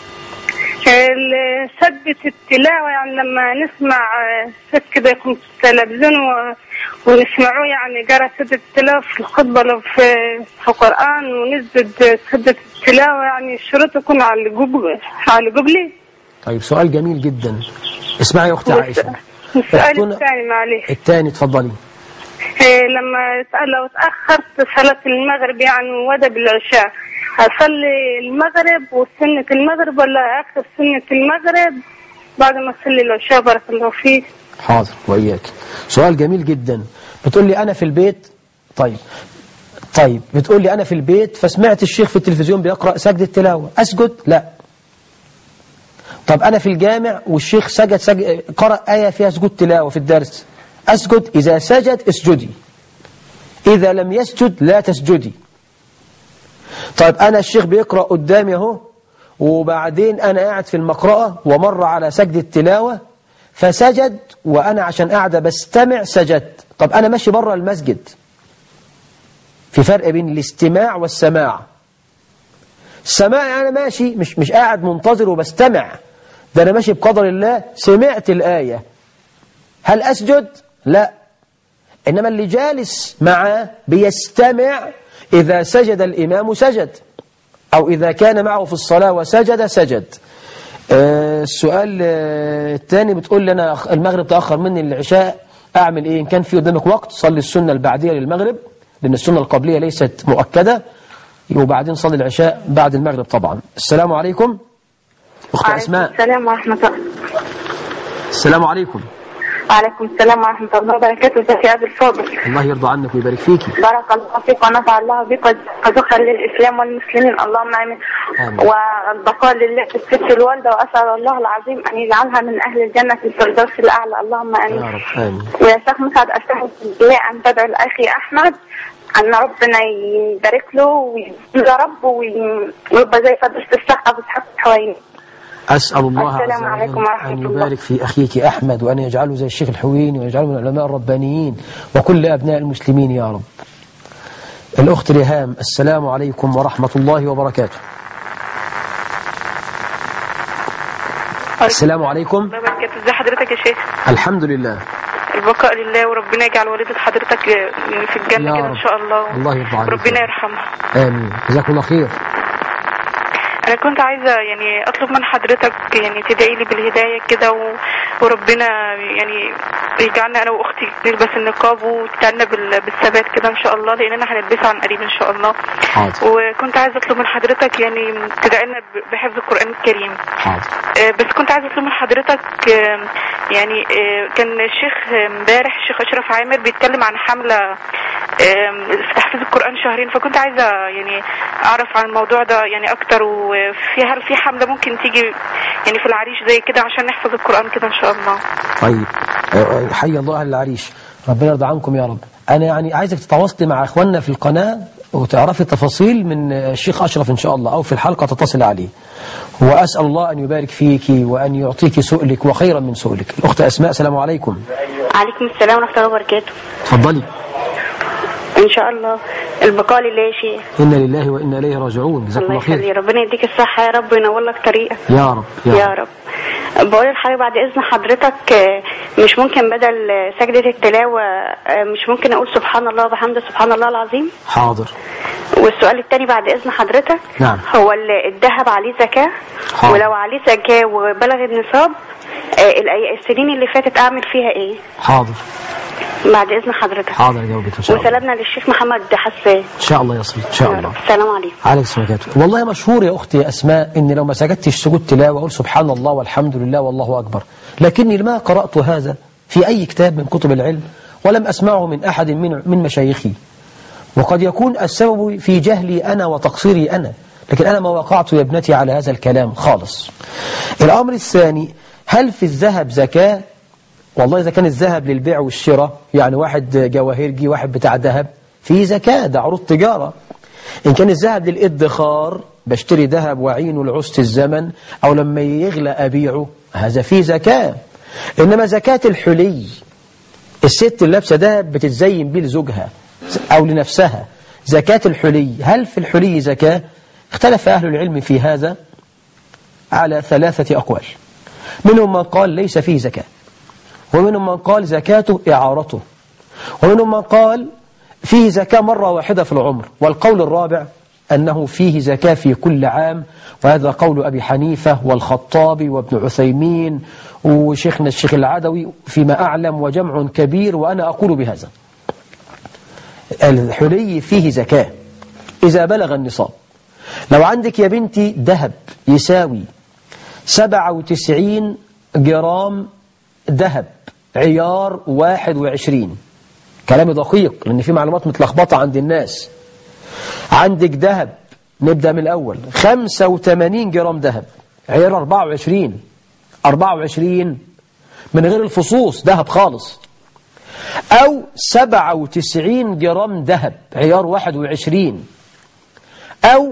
ثبت التلاوة، يعني لما نسمع ست كده يكون في التلفزيون ونسمعوه يعني قرأ سدة التلاوة في الخطبة لو في القرآن، ونزد سدة التلاوة يعني الشروط تكون على قبلي. طيب سؤال جميل جدا. اسمعي يا أختي عائشة. السؤال الثاني معلش. الثاني اتفضلي. لما لو تأخرت صلاة المغرب يعني وده بالعشاء، أصلي المغرب وسنة المغرب ولا أكثر سنة المغرب بعد ما أصلي العشاء؟ بارك الله فيك. حاضر وإياك. سؤال جميل جدا. بتقول لي أنا في البيت. طيب بتقول لي أنا في البيت فسمعت الشيخ في التلفزيون بيقرأ سجدة تلاوة، أسجد؟ لا. طب أنا في الجامع والشيخ قرأ آية فيها سجود تلاوة في الدرس، أسجد؟ إذا سجد اسجدي، إذا لم يسجد لا تسجدي. طيب أنا الشيخ بيقرأ قدامي أهو وبعدين أنا قاعد في المقرأة ومر على سجد التلاوة فسجد، وأنا عشان قاعدة بستمع سجدت. طب أنا ماشي بره المسجد. في فرق بين الاستماع والسماع. السماع أنا ماشي مش قاعد منتظر وبستمع، ده أنا ماشي بقدر الله سمعت الآية. هل أسجد؟ لا. إنما اللي جالس معه بيستمع، إذا سجد الإمام سجد، أو إذا كان معه في الصلاة وسجد سجد. السؤال الثاني بتقول لي أنا المغرب تأخر مني العشاء، أعمل إيه؟ إن كان في قدامك وقت صلي السنة البعدية للمغرب، لأن السنة القبلية ليست مؤكدة، وبعدين صلي العشاء بعد المغرب طبعا. السلام عليكم أخت أسماء. السلام ورحمة الله. السلام عليكم. وعليكم السلام ورحمة الله وبركاته. ازيك يا أبي الفاضل؟ الله يرضى عنك ويبارك فيكي. بارك الله فيك ونفع الله بك وزخر للإسلام والمسلمين، اللهم آمين. والبقاء لله في الست الوالدة، وأسأل الله العظيم أن يجعلها من أهل الجنة في الفردوس الأعلى، اللهم آمين. يا رب آمين. ويا شيخ مسعد، أستحق بالله أن تدعو لأخي أحمد أن ربنا يبارك له يا رب ويبقى زي فضيلة الشيخ أبو إسحاق الحويني. أسأل الله السلام عليكم ورحمة أن الله. يبارك في أخيك أحمد، وأن يجعله زي الشيخ الحويني، ويجعله من العلماء الربانيين وكل أبناء المسلمين يا رب. الأخت ريهام، السلام عليكم ورحمة الله وبركاته. السلام عليكم. ازي حضرتك يا شيخ؟ الحمد لله. البقاء لله، وربنا يجعل والدة حضرتك في الجنة كده إن شاء الله. الله يرضى عنك. ربنا يرحمها. آمين. جزاك الله خير. أنا كنت عايزة يعني أطلب من حضرتك يعني تدعي لي بالهداية كده وربنا يعني يجعلنا أنا وأختي نلبس النقاب وتجعلنا بالثبات كده إن شاء الله، لأننا هنلبسها عن قريب إن شاء الله. حاضر. وكنت عايزة أطلب من حضرتك يعني تدعي لنا بحفظ القرآن الكريم. حاضر. بس كنت عايزة أطلب من حضرتك يعني كان الشيخ امبارح الشيخ أشرف عامر بيتكلم عن حملة في تحفيظ القرآن شهرين، فكنت عايزة يعني أعرف عن الموضوع ده يعني أكتر، هل في حملة ممكن تيجي يعني في العريش زي كده عشان نحفظ القرآن كده إن شاء الله. طيب حي الله أهل العريش، ربنا يرضى عنكم يا رب. أنا يعني عايزك تتواصلي مع إخواننا في القناة وتعرفي التفاصيل من الشيخ أشرف إن شاء الله، أو في الحلقة تتصل عليه. وأسأل الله أن يبارك فيك وأن يعطيك سؤلك وخيرا من سؤلك. الأخت أسماء، السلام عليكم. عليكم السلام ورحمة الله وبركاته. تفضلي. إن شاء الله. البقاء لله يا شيخ. إنا لله وإنا إليه راجعون. جزاك الله خير. الله يخليك، ربنا يديك الصحة يا رب وينور لك طريقك يا رب يا رب. بقول لحضرتك بعد إذن حضرتك، مش ممكن بدل سجدة التلاوة مش ممكن أقول سبحان الله وبحمده سبحان الله العظيم؟ حاضر. والسؤال الثاني بعد إذن حضرتك، نعم. هو الذهب عليه زكاة؟ حاضر. ولو عليه زكاة وبلغ النصاب السنين اللي فاتت أعمل فيها إيه؟ حاضر. بعد إذن حضرتك. حاضر جاوبك إن شاء الله. وسلامنا للشيخ محمد حسان. إن شاء الله يصل إن شاء الله. السلام عليكم. عليكم السلام عليكم. والله مشهور يا أختي أسماء إن لو ما سجدتش سجود تلاوة أقول سبحان الله والحمد لله والله أكبر، لكني ما قرأت هذا في أي كتاب من كتب العلم، ولم أسمعه من أحد من مشايخي، وقد يكون السبب في جهلي أنا وتقصيري أنا، لكن أنا ما وقعت يا ابنتي على هذا الكلام خالص. الأمر الثاني، هل في الذهب زكاة؟ والله إذا كان الذهب للبيع والشراء، يعني واحد جواهرجي واحد بتاع ذهب، في زكاة، ده عروض تجارة. إن كان الذهب للإدخار، بشتري ذهب وعين العست الزمن، أو لما يغلى أبيعه، هذا فيه زكاة. إنما زكاة الحلي، الست اللي لابسة ذهب بتتزين بيه لزوجها أو لنفسها، زكاة الحلي، هل في الحلي زكاة؟ اختلف أهل العلم في هذا على 3 أقوال. منهم من قال ليس فيه زكاة، ومنهم من قال زكاته إعارته، ومنهم من قال فيه زكاة مرة واحدة في العمر، والقول الرابع أنه فيه زكاة في كل عام، وهذا قول أبي حنيفة والخطابي وابن عثيمين وشيخنا الشيخ العدوي فيما أعلم، وجمع كبير، وأنا أقول بهذا. الحلي فيه زكاة إذا بلغ النصاب. لو عندك يا بنتي ذهب يساوي 97 جرام ذهب عيار 21، كلامي دقيق لأن في معلومات متلخبطة عند الناس. عندك ذهب، نبدأ من الأول، 85 جرام ذهب عيار 24 من غير الفصوص ذهب خالص، أو 97 جرام ذهب عيار 21، أو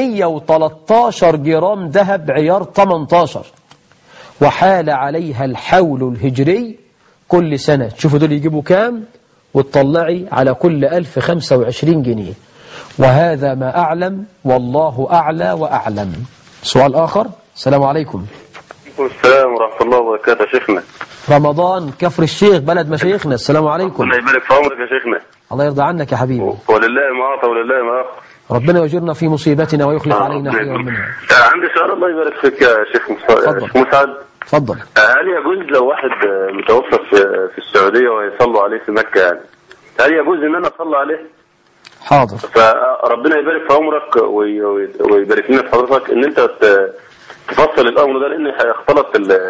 113 جرام ذهب عيار 18 وحال عليها الحول الهجري كل سنة. شوفوا دول يجيبوا كام وتطلعي على كل 1025 جنيه. وهذا ما أعلم والله أعلى وأعلم. سؤال آخر. السلام عليكم. السلام ورحمة الله وبركاته يا شيخنا. رمضان كفر الشيخ بلد مشايخنا. السلام عليكم. الله يبارك في عمرك يا شيخنا. الله يرضى عنك يا حبيبي. ولله ما أعطى ولله ما أخذ. ربنا يجرنا في مصيبتنا ويخلف علينا خيرا منها. عندي سؤال الله يبارك فيك يا شيخ مسعد. تفضل. هل يجوز لو واحد متوفى في السعودية ويصلوا عليه في مكة يعني، هل يجوز ان انا اصلي عليه؟ حاضر. فربنا يبارك في عمرك ويبارك لنا في حضرتك ان انت تفصل الامر ده، لان هيختلط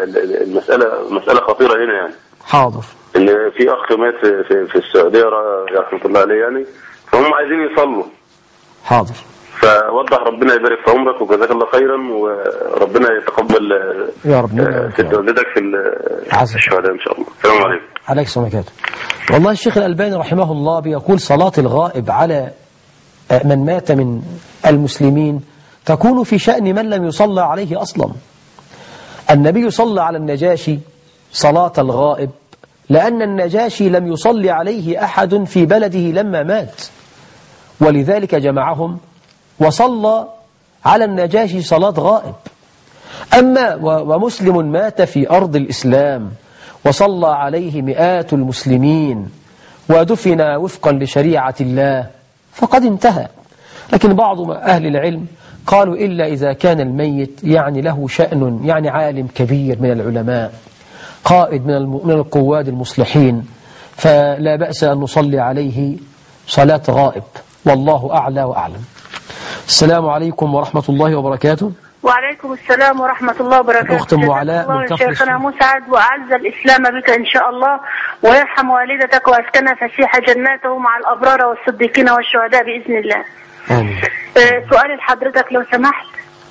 مسألة خطيرة هنا يعني. حاضر. ان في اخ مات في السعودية رحمة الله عليه يعني، فهم عايزين يصلوا. حاضر. فوضح ربنا يبارك في عمرك وجزاك الله خيرا، وربنا يتقبل يا رب في والدتك في الشهداء ان شاء الله. السلام عليكم. عليك السلام عليكم. والله الشيخ الألباني رحمه الله بيقول صلاة الغائب على من مات من المسلمين تكون في شأن من لم يصلى عليه أصلا. النبي صلى على النجاشي صلاة الغائب لأن النجاشي لم يصلي عليه أحد في بلده لما مات، ولذلك جمعهم وصلى على النجاشي صلاة غائب. أما ومسلم مات في أرض الإسلام وصلى عليه مئات المسلمين ودفن وفقا لشريعة الله فقد انتهى. لكن بعض أهل العلم قالوا إلا إذا كان الميت يعني له شأن، يعني عالم كبير من العلماء، قائد من القواد المصلحين، فلا بأس أن نصلي عليه صلاة غائب، والله أعلى وأعلم. السلام عليكم ورحمة الله وبركاته. وعليكم السلام ورحمة الله وبركاته. أخت أم علاء من كفر شيخنا مسعد، وأعز الإسلام بك إن شاء الله، ويرحم والدتك وأسكنها فسيح جناته مع الأبرار والصديقين والشهداء بإذن الله. آمين. سؤالي لحضرتك لو سمحت.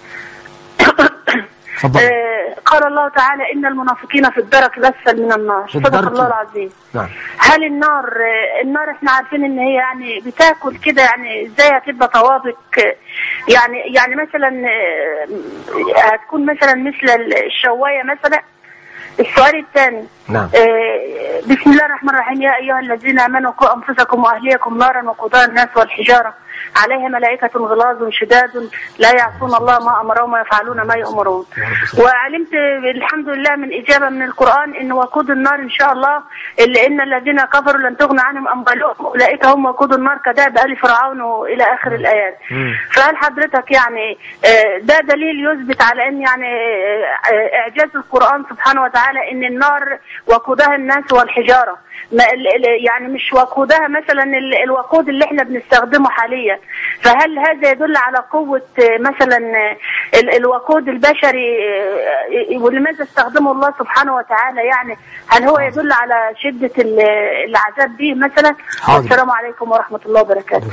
قال الله تعالى إن المنافقين في الدرك الأسفل من النار. صدق الله العظيم. نعم. هل النار احنا عارفين ان هي يعني بتاكل كده، يعني ازاي هتبقى طوابق، يعني مثلا هتكون مثلا مثل الشوايه مثلا. السؤال الثاني. نعم. بسم الله الرحمن الرحيم. يا ايها الذين امنوا قوا انفسكم واهليكم نارا وقودها الناس والحجاره عليها ملائكة غلاظ شداد لا يعصون الله ما أمرهم ويفعلون ما يؤمرون. وعلمت الحمد لله من إجابة من القرآن إن وقود النار إن شاء الله إن الذين كفروا لن تغنى عنهم أموالهم أولئك هم وقود النار كداب آل فرعون إلى آخر الآيات. فهل حضرتك يعني ده دليل يثبت على إن يعني إعجاز القرآن سبحانه وتعالى إن النار وقودها الناس والحجارة، يعني مش وقودها مثلا الوقود اللي احنا بنستخدمه حاليا؟ فهل هذا يدل على قوة مثلا الوقود البشري ولماذا استخدمه الله سبحانه وتعالى؟ يعني هل هو يدل على شدة العذاب به مثلا؟ السلام عليكم ورحمة الله وبركاته.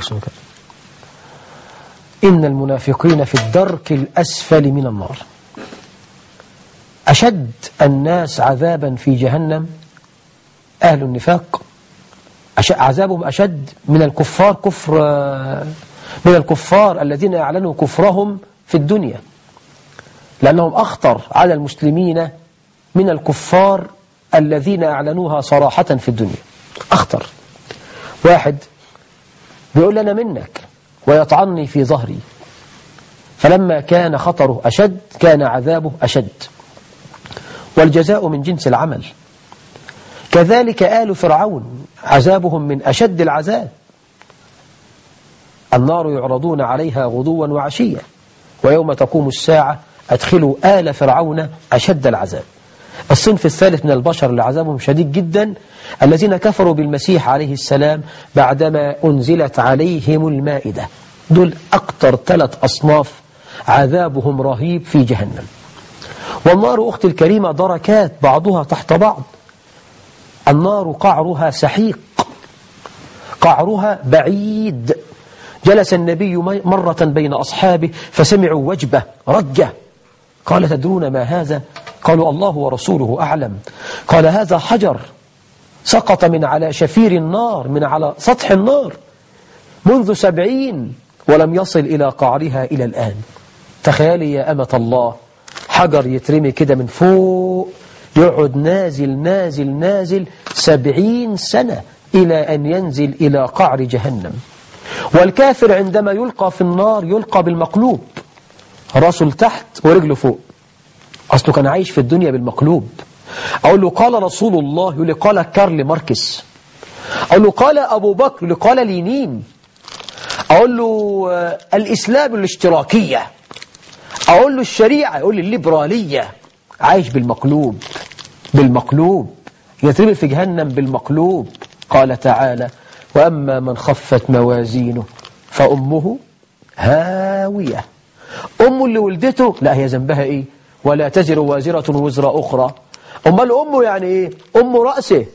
إن المنافقين في الدرك الأسفل من النار. أشد الناس عذابا في جهنم أهل النفاق، عذابهم أشد من الكفار الذين أعلنوا كفرهم في الدنيا، لأنهم أخطر على المسلمين من الكفار الذين أعلنوها صراحة في الدنيا. أخطر واحد بيقول لنا منك ويطعني في ظهري، فلما كان خطره أشد كان عذابه أشد، والجزاء من جنس العمل. كذلك آل فرعون عذابهم من أشد العذاب. النار يعرضون عليها غدوا وعشيا ويوم تقوم الساعة أدخلوا آل فرعون أشد العذاب. الصنف الثالث من البشر اللي عذابهم شديد جدا الذين كفروا بالمسيح عليه السلام بعدما أنزلت عليهم المائدة. دول أكتر 3 أصناف عذابهم رهيب في جهنم. والنار أختي الكريمة دركات بعضها تحت بعض. النار قعرها سحيق، قعرها بعيد. جلس النبي مرة بين أصحابه فسمعوا وجبة رجة، قال تدرون ما هذا؟ قالوا الله ورسوله أعلم. قال هذا حجر سقط من على شفير النار، من على سطح النار منذ 70 ولم يصل إلى قعرها إلى الآن. تخيلي يا أمة الله، حجر يترمي كده من فوق يقعد نازل نازل نازل 70 سنة إلى أن ينزل إلى قعر جهنم. والكافر عندما يلقى في النار يلقى بالمقلوب، راسه لتحت ورجله فوق، أصله كان عايش في الدنيا بالمقلوب. أقول له قال رسول الله، يقول لي قال كارل ماركس. أقول له قال أبو بكر، يقول لي قال لينين. أقول له الإسلام الاشتراكية. أقول له الشريعة، يقول لي الليبرالية. عايش بالمقلوب، بالمقلوب، يترمي في جهنم بالمقلوب. قال تعالى وأما من خفت موازينه فأمه هاوية. أمه اللي ولدته لا، هي ذنبها إيه؟ ولا تزر وازرة وزر أخرى. أمال أمه يعني إيه؟ أمه رأسه،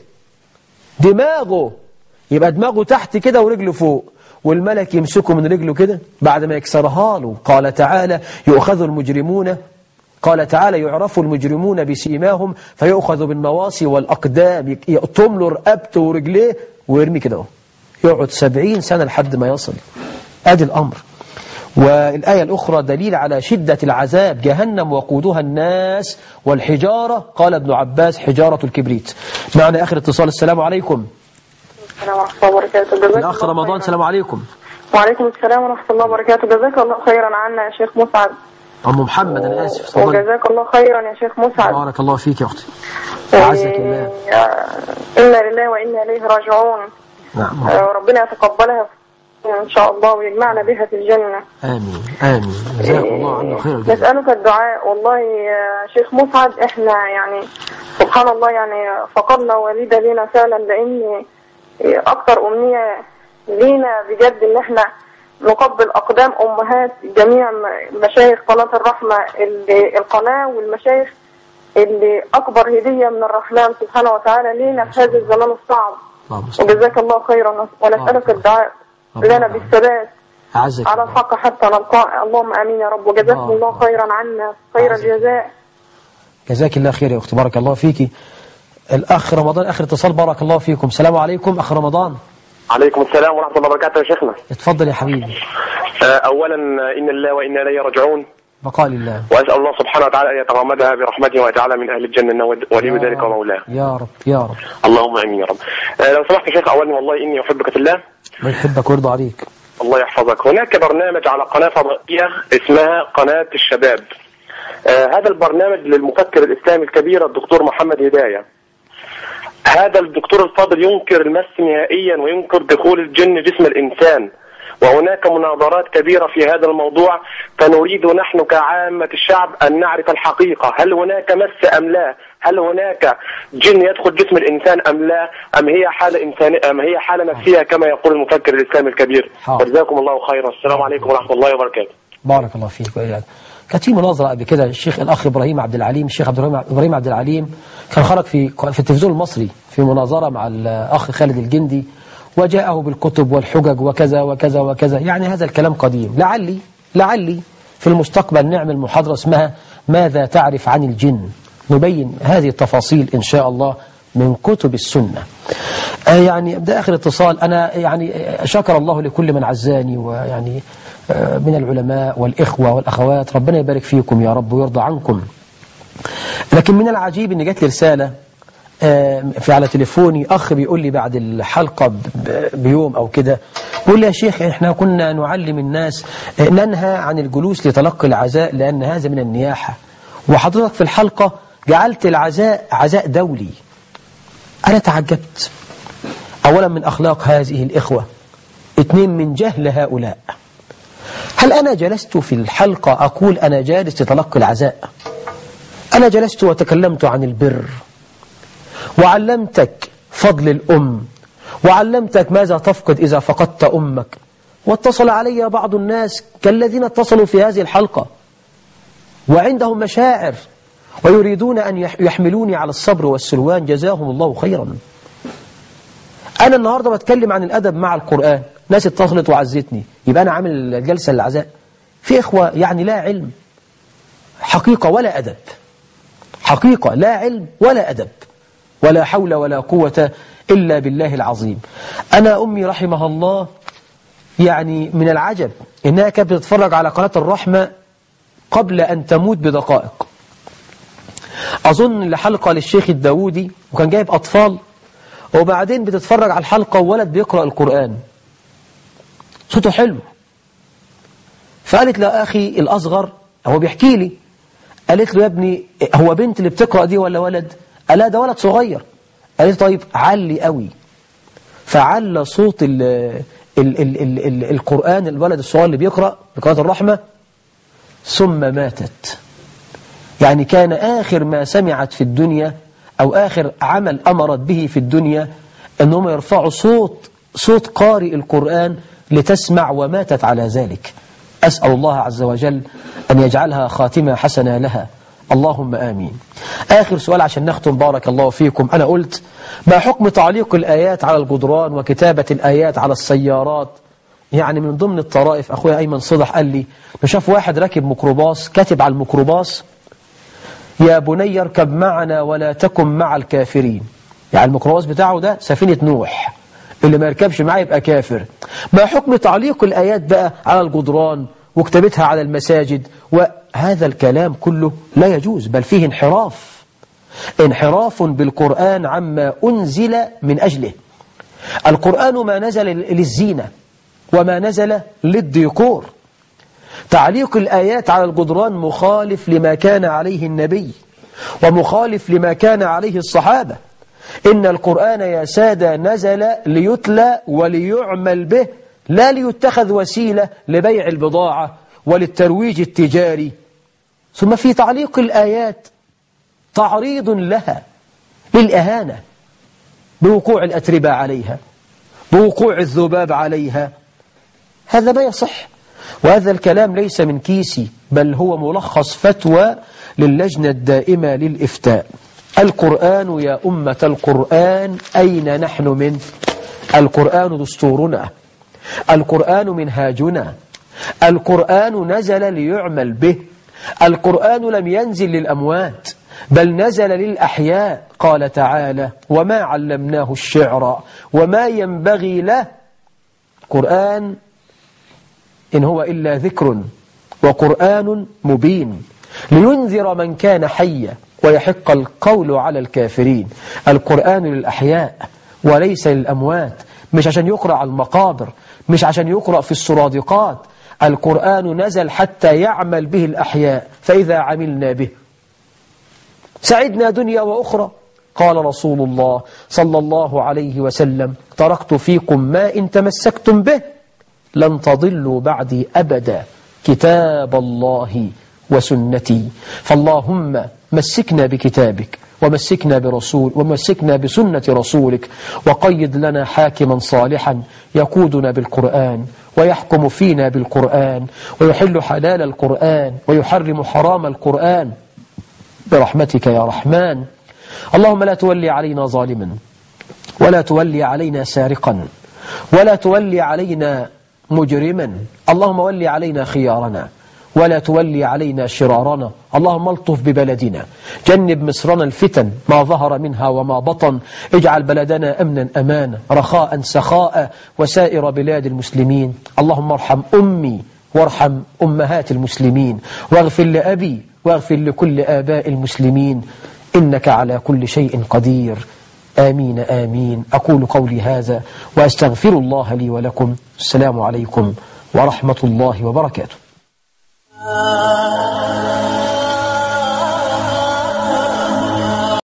دماغه، يبقى دماغه تحت كده ورجله فوق، والملك يمسكه من رجله كده بعد ما يكسرها له. قال تعالى يؤخذ المجرمون، قال تعالى يعرف المجرمون بسيماهم فيؤخذ بالنواصي والأقدام، يقطم له رقبته ورجليه ويرمي كده، يقعد 70 سنة لحد ما يصل. أدي الأمر. والآية الأخرى دليل على شدة العذاب، جهنم وقودها الناس والحجارة، قال ابن عباس حجارة الكبريت. معنا آخر اتصال. السلام عليكم. السلام ورحمة الله وبركاته. الأخ رمضان. السلام عليكم. وعليكم السلام ورحمة الله وبركاته. جزاك الله خيرا عنا يا شيخ مسعد. أم محمد أنا آسف. وجزاك الله خيرا يا شيخ مسعد. بارك الله فيك يا أختي. أعزك الله. إنا لله وإنا إليه راجعون. نعم. ربنا يتقبلها إن شاء الله ويجمعنا بها في الجنة. آمين آمين. جزاك الله عنه خير الجزاء. نسألك الدعاء. والله يا شيخ مسعد إحنا يعني سبحان الله يعني فقدنا والدة لنا فعلا، لأن أكثر أمنية لينا بجد إن إحنا نقبل أقدام أمهات جميع مشايخ قناة الرحمة، القناة والمشايخ اللي أكبر هدية من الرحمن سبحانه وتعالى لينا في هذا الزمان الصعب. وجزاك الله خيرا. ونسألك الدعاء لنا بالثبات على الحق حتى نلقاه. اللهم آمين يا رب. وجزاكم الله خيرا عنا خير الجزاء. جزاك الله خير يا أختي، بارك الله فيكي. الأخ رمضان آخر اتصال. بارك الله فيكم. السلام عليكم أخ رمضان. عليكم السلام ورحمة الله وبركاته يا شيخنا. اتفضل يا حبيبي. أولا إن الله وإنا إليه راجعون. بقاء لله. وأسأل الله سبحانه وتعالى أن يتغمدها برحمته ويجعلها من أهل الجنة ولي ذلك ومولاه. يا رب يا رب. اللهم آمين يا رب. لو سمحت يا شيخ، أولا والله إني أحبك في الله. الله يحبك ويرضى عليك. الله يحفظك. هناك برنامج على قناة فضائية اسمها قناة الشباب. هذا البرنامج للمفكر الإسلامي الكبير الدكتور محمد هداية. هذا الدكتور الفاضل ينكر المس نهائيا وينكر دخول الجن جسم الإنسان، وهناك مناظرات كبيرة في هذا الموضوع، فنريد نحن كعامة الشعب أن نعرف الحقيقة، هل هناك مس أم لا؟ هل هناك جن يدخل جسم الإنسان أم لا؟ أم هي حالة إنسانية أم هي حالة نفسية كما يقول المفكر الإسلامي الكبير؟ وجزاكم الله خيرا. السلام عليكم ورحمة الله وبركاته. بارك الله فيك وإياك. كانت في مناظرة قبل كده الشيخ الأخ إبراهيم عبد العليم، الشيخ إبراهيم عبد العليم كان خرج في التلفزيون المصري في مناظرة مع الأخ خالد الجندي، وجاءه بالكتب والحجج وكذا وكذا وكذا. يعني هذا الكلام قديم. لعلي في المستقبل نعمل محاضرة اسمها ماذا تعرف عن الجن، نبين هذه التفاصيل إن شاء الله من كتب السنة. يعني ده آخر اتصال. أنا يعني شكر الله لكل من عزاني، ويعني من العلماء والإخوة والأخوات، ربنا يبارك فيكم يا رب ويرضى عنكم. لكن من العجيب أن جات لي رسالة على تليفوني، أخ بيقول لي بعد الحلقة بيوم أو كده، بيقول لي يا شيخ إحنا كنا نعلم الناس ننهى عن الجلوس لتلقي العزاء لأن هذا من النياحة، وحضرتك في الحلقة جعلت العزاء عزاء دولي. أنا تعجبت أولا من أخلاق هذه الإخوة، اثنين من جهل هؤلاء. هل أنا جلست في الحلقة أقول أنا جالس لتلقي العزاء؟ أنا جلست وتكلمت عن البر، وعلمتك فضل الأم، وعلمتك ماذا تفقد إذا فقدت أمك. واتصل علي بعض الناس كالذين اتصلوا في هذه الحلقة وعندهم مشاعر ويريدون أن يحملوني على الصبر والسلوان، جزاهم الله خيرا. أنا النهاردة بتكلم عن الأدب مع القرآن، ناس اتصلت وعزتني، يبقى أنا عامل جلسة للعزاء؟ في إخوة يعني لا علم حقيقة ولا أدب، حقيقة لا علم ولا أدب، ولا حول ولا قوة إلا بالله العظيم. أنا أمي رحمها الله يعني من العجب إنها كانت بتتفرج على قناة الرحمة قبل أن تموت بدقائق. أظن لحلقة للشيخ الداودي وكان جايب أطفال، وبعدين بتتفرج على الحلقة وولد بيقرأ القرآن صوته حلو، فقالت له أخي الأصغر هو بيحكي لي، قالت له يا ابني هو بنت اللي بتقرأ دي ولا ولد؟ قال لا ده ولد صغير. قالت طيب علي قوي، فعلى صوت القرآن الولد الصغير اللي بيقرأ بقراءة الرحمة ثم ماتت. يعني كان آخر ما سمعت في الدنيا أو آخر عمل أمرت به في الدنيا أنهم يرفعوا صوت قارئ القرآن لتسمع، وماتت على ذلك. أسأل الله عز وجل أن يجعلها خاتمة حسنة لها، اللهم آمين. آخر سؤال عشان نختم بارك الله فيكم. أنا قلت ما حكم تعليق الآيات على الجدران وكتابة الآيات على السيارات؟ يعني من ضمن الطرائف أخويا أيمن صدح قال لي نشاف واحد راكب ميكروباص كاتب على الميكروباص يا بني اركب معنا ولا تكن مع الكافرين. يعني الميكروباص بتاعه ده سفينة نوح، اللي ما يركبش معاه يبقى كافر. ما حكم تعليق الآيات بقى على الجدران وكتابتها على المساجد؟ وهذا الكلام كله لا يجوز، بل فيه انحراف بالقرآن عما أنزل من أجله. القرآن ما نزل للزينة وما نزل للديكور. تعليق الآيات على الجدران مخالف لما كان عليه النبي ومخالف لما كان عليه الصحابة. إن القرآن يا سادة نزل ليتلى وليعمل به، لا ليتخذ وسيلة لبيع البضاعة وللترويج التجاري. ثم في تعليق الآيات تعريض لها للإهانة بوقوع الأتربة عليها، بوقوع الذباب عليها. هذا ما يصح، وهذا الكلام ليس من كيسي، بل هو ملخص فتوى للجنة الدائمة للإفتاء. القرآن يا أمة القرآن أين نحن منه؟ القرآن دستورنا، القرآن منهاجنا، القرآن نزل ليعمل به، القرآن لم ينزل للأموات بل نزل للأحياء. قال تعالى وما علمناه الشعر وما ينبغي له. قرآن إن هو إلا ذكر وقرآن مبين لينذر من كان حيا ويحق القول على الكافرين. القرآن للأحياء وليس للأموات، مش عشان يقرأ على المقابر، مش عشان يقرأ في السرادقات. القرآن نزل حتى يعمل به الأحياء، فإذا عملنا به سعدنا دنيا وأخرى. قال رسول الله صلى الله عليه وسلم تركت فيكم ما إن تمسكتم به لن تضلوا بعدي أبدا، كتاب الله وسنتي. فاللهم مسكنا بكتابك ومسكنا بسنة رسولك، وقيد لنا حاكما صالحا يقودنا بالقرآن ويحكم فينا بالقرآن ويحل حلال القرآن ويحرم حرام القرآن برحمتك يا رحمن. اللهم لا تولي علينا ظالما، ولا تولي علينا سارقا، ولا تولي علينا مجرما. اللهم ولي علينا خيارنا ولا تولي علينا شرارنا. اللهم الطف ببلدنا، جنب مصرنا الفتن ما ظهر منها وما بطن. اجعل بلدنا أمنا أمانا رخاء سخاء وسائر بلاد المسلمين. اللهم ارحم أمي وارحم أمهات المسلمين، واغفر لأبي واغفر لكل آباء المسلمين، إنك على كل شيء قدير. آمين آمين. أقول قولي هذا وأستغفر الله لي ولكم. السلام عليكم ورحمة الله وبركاته.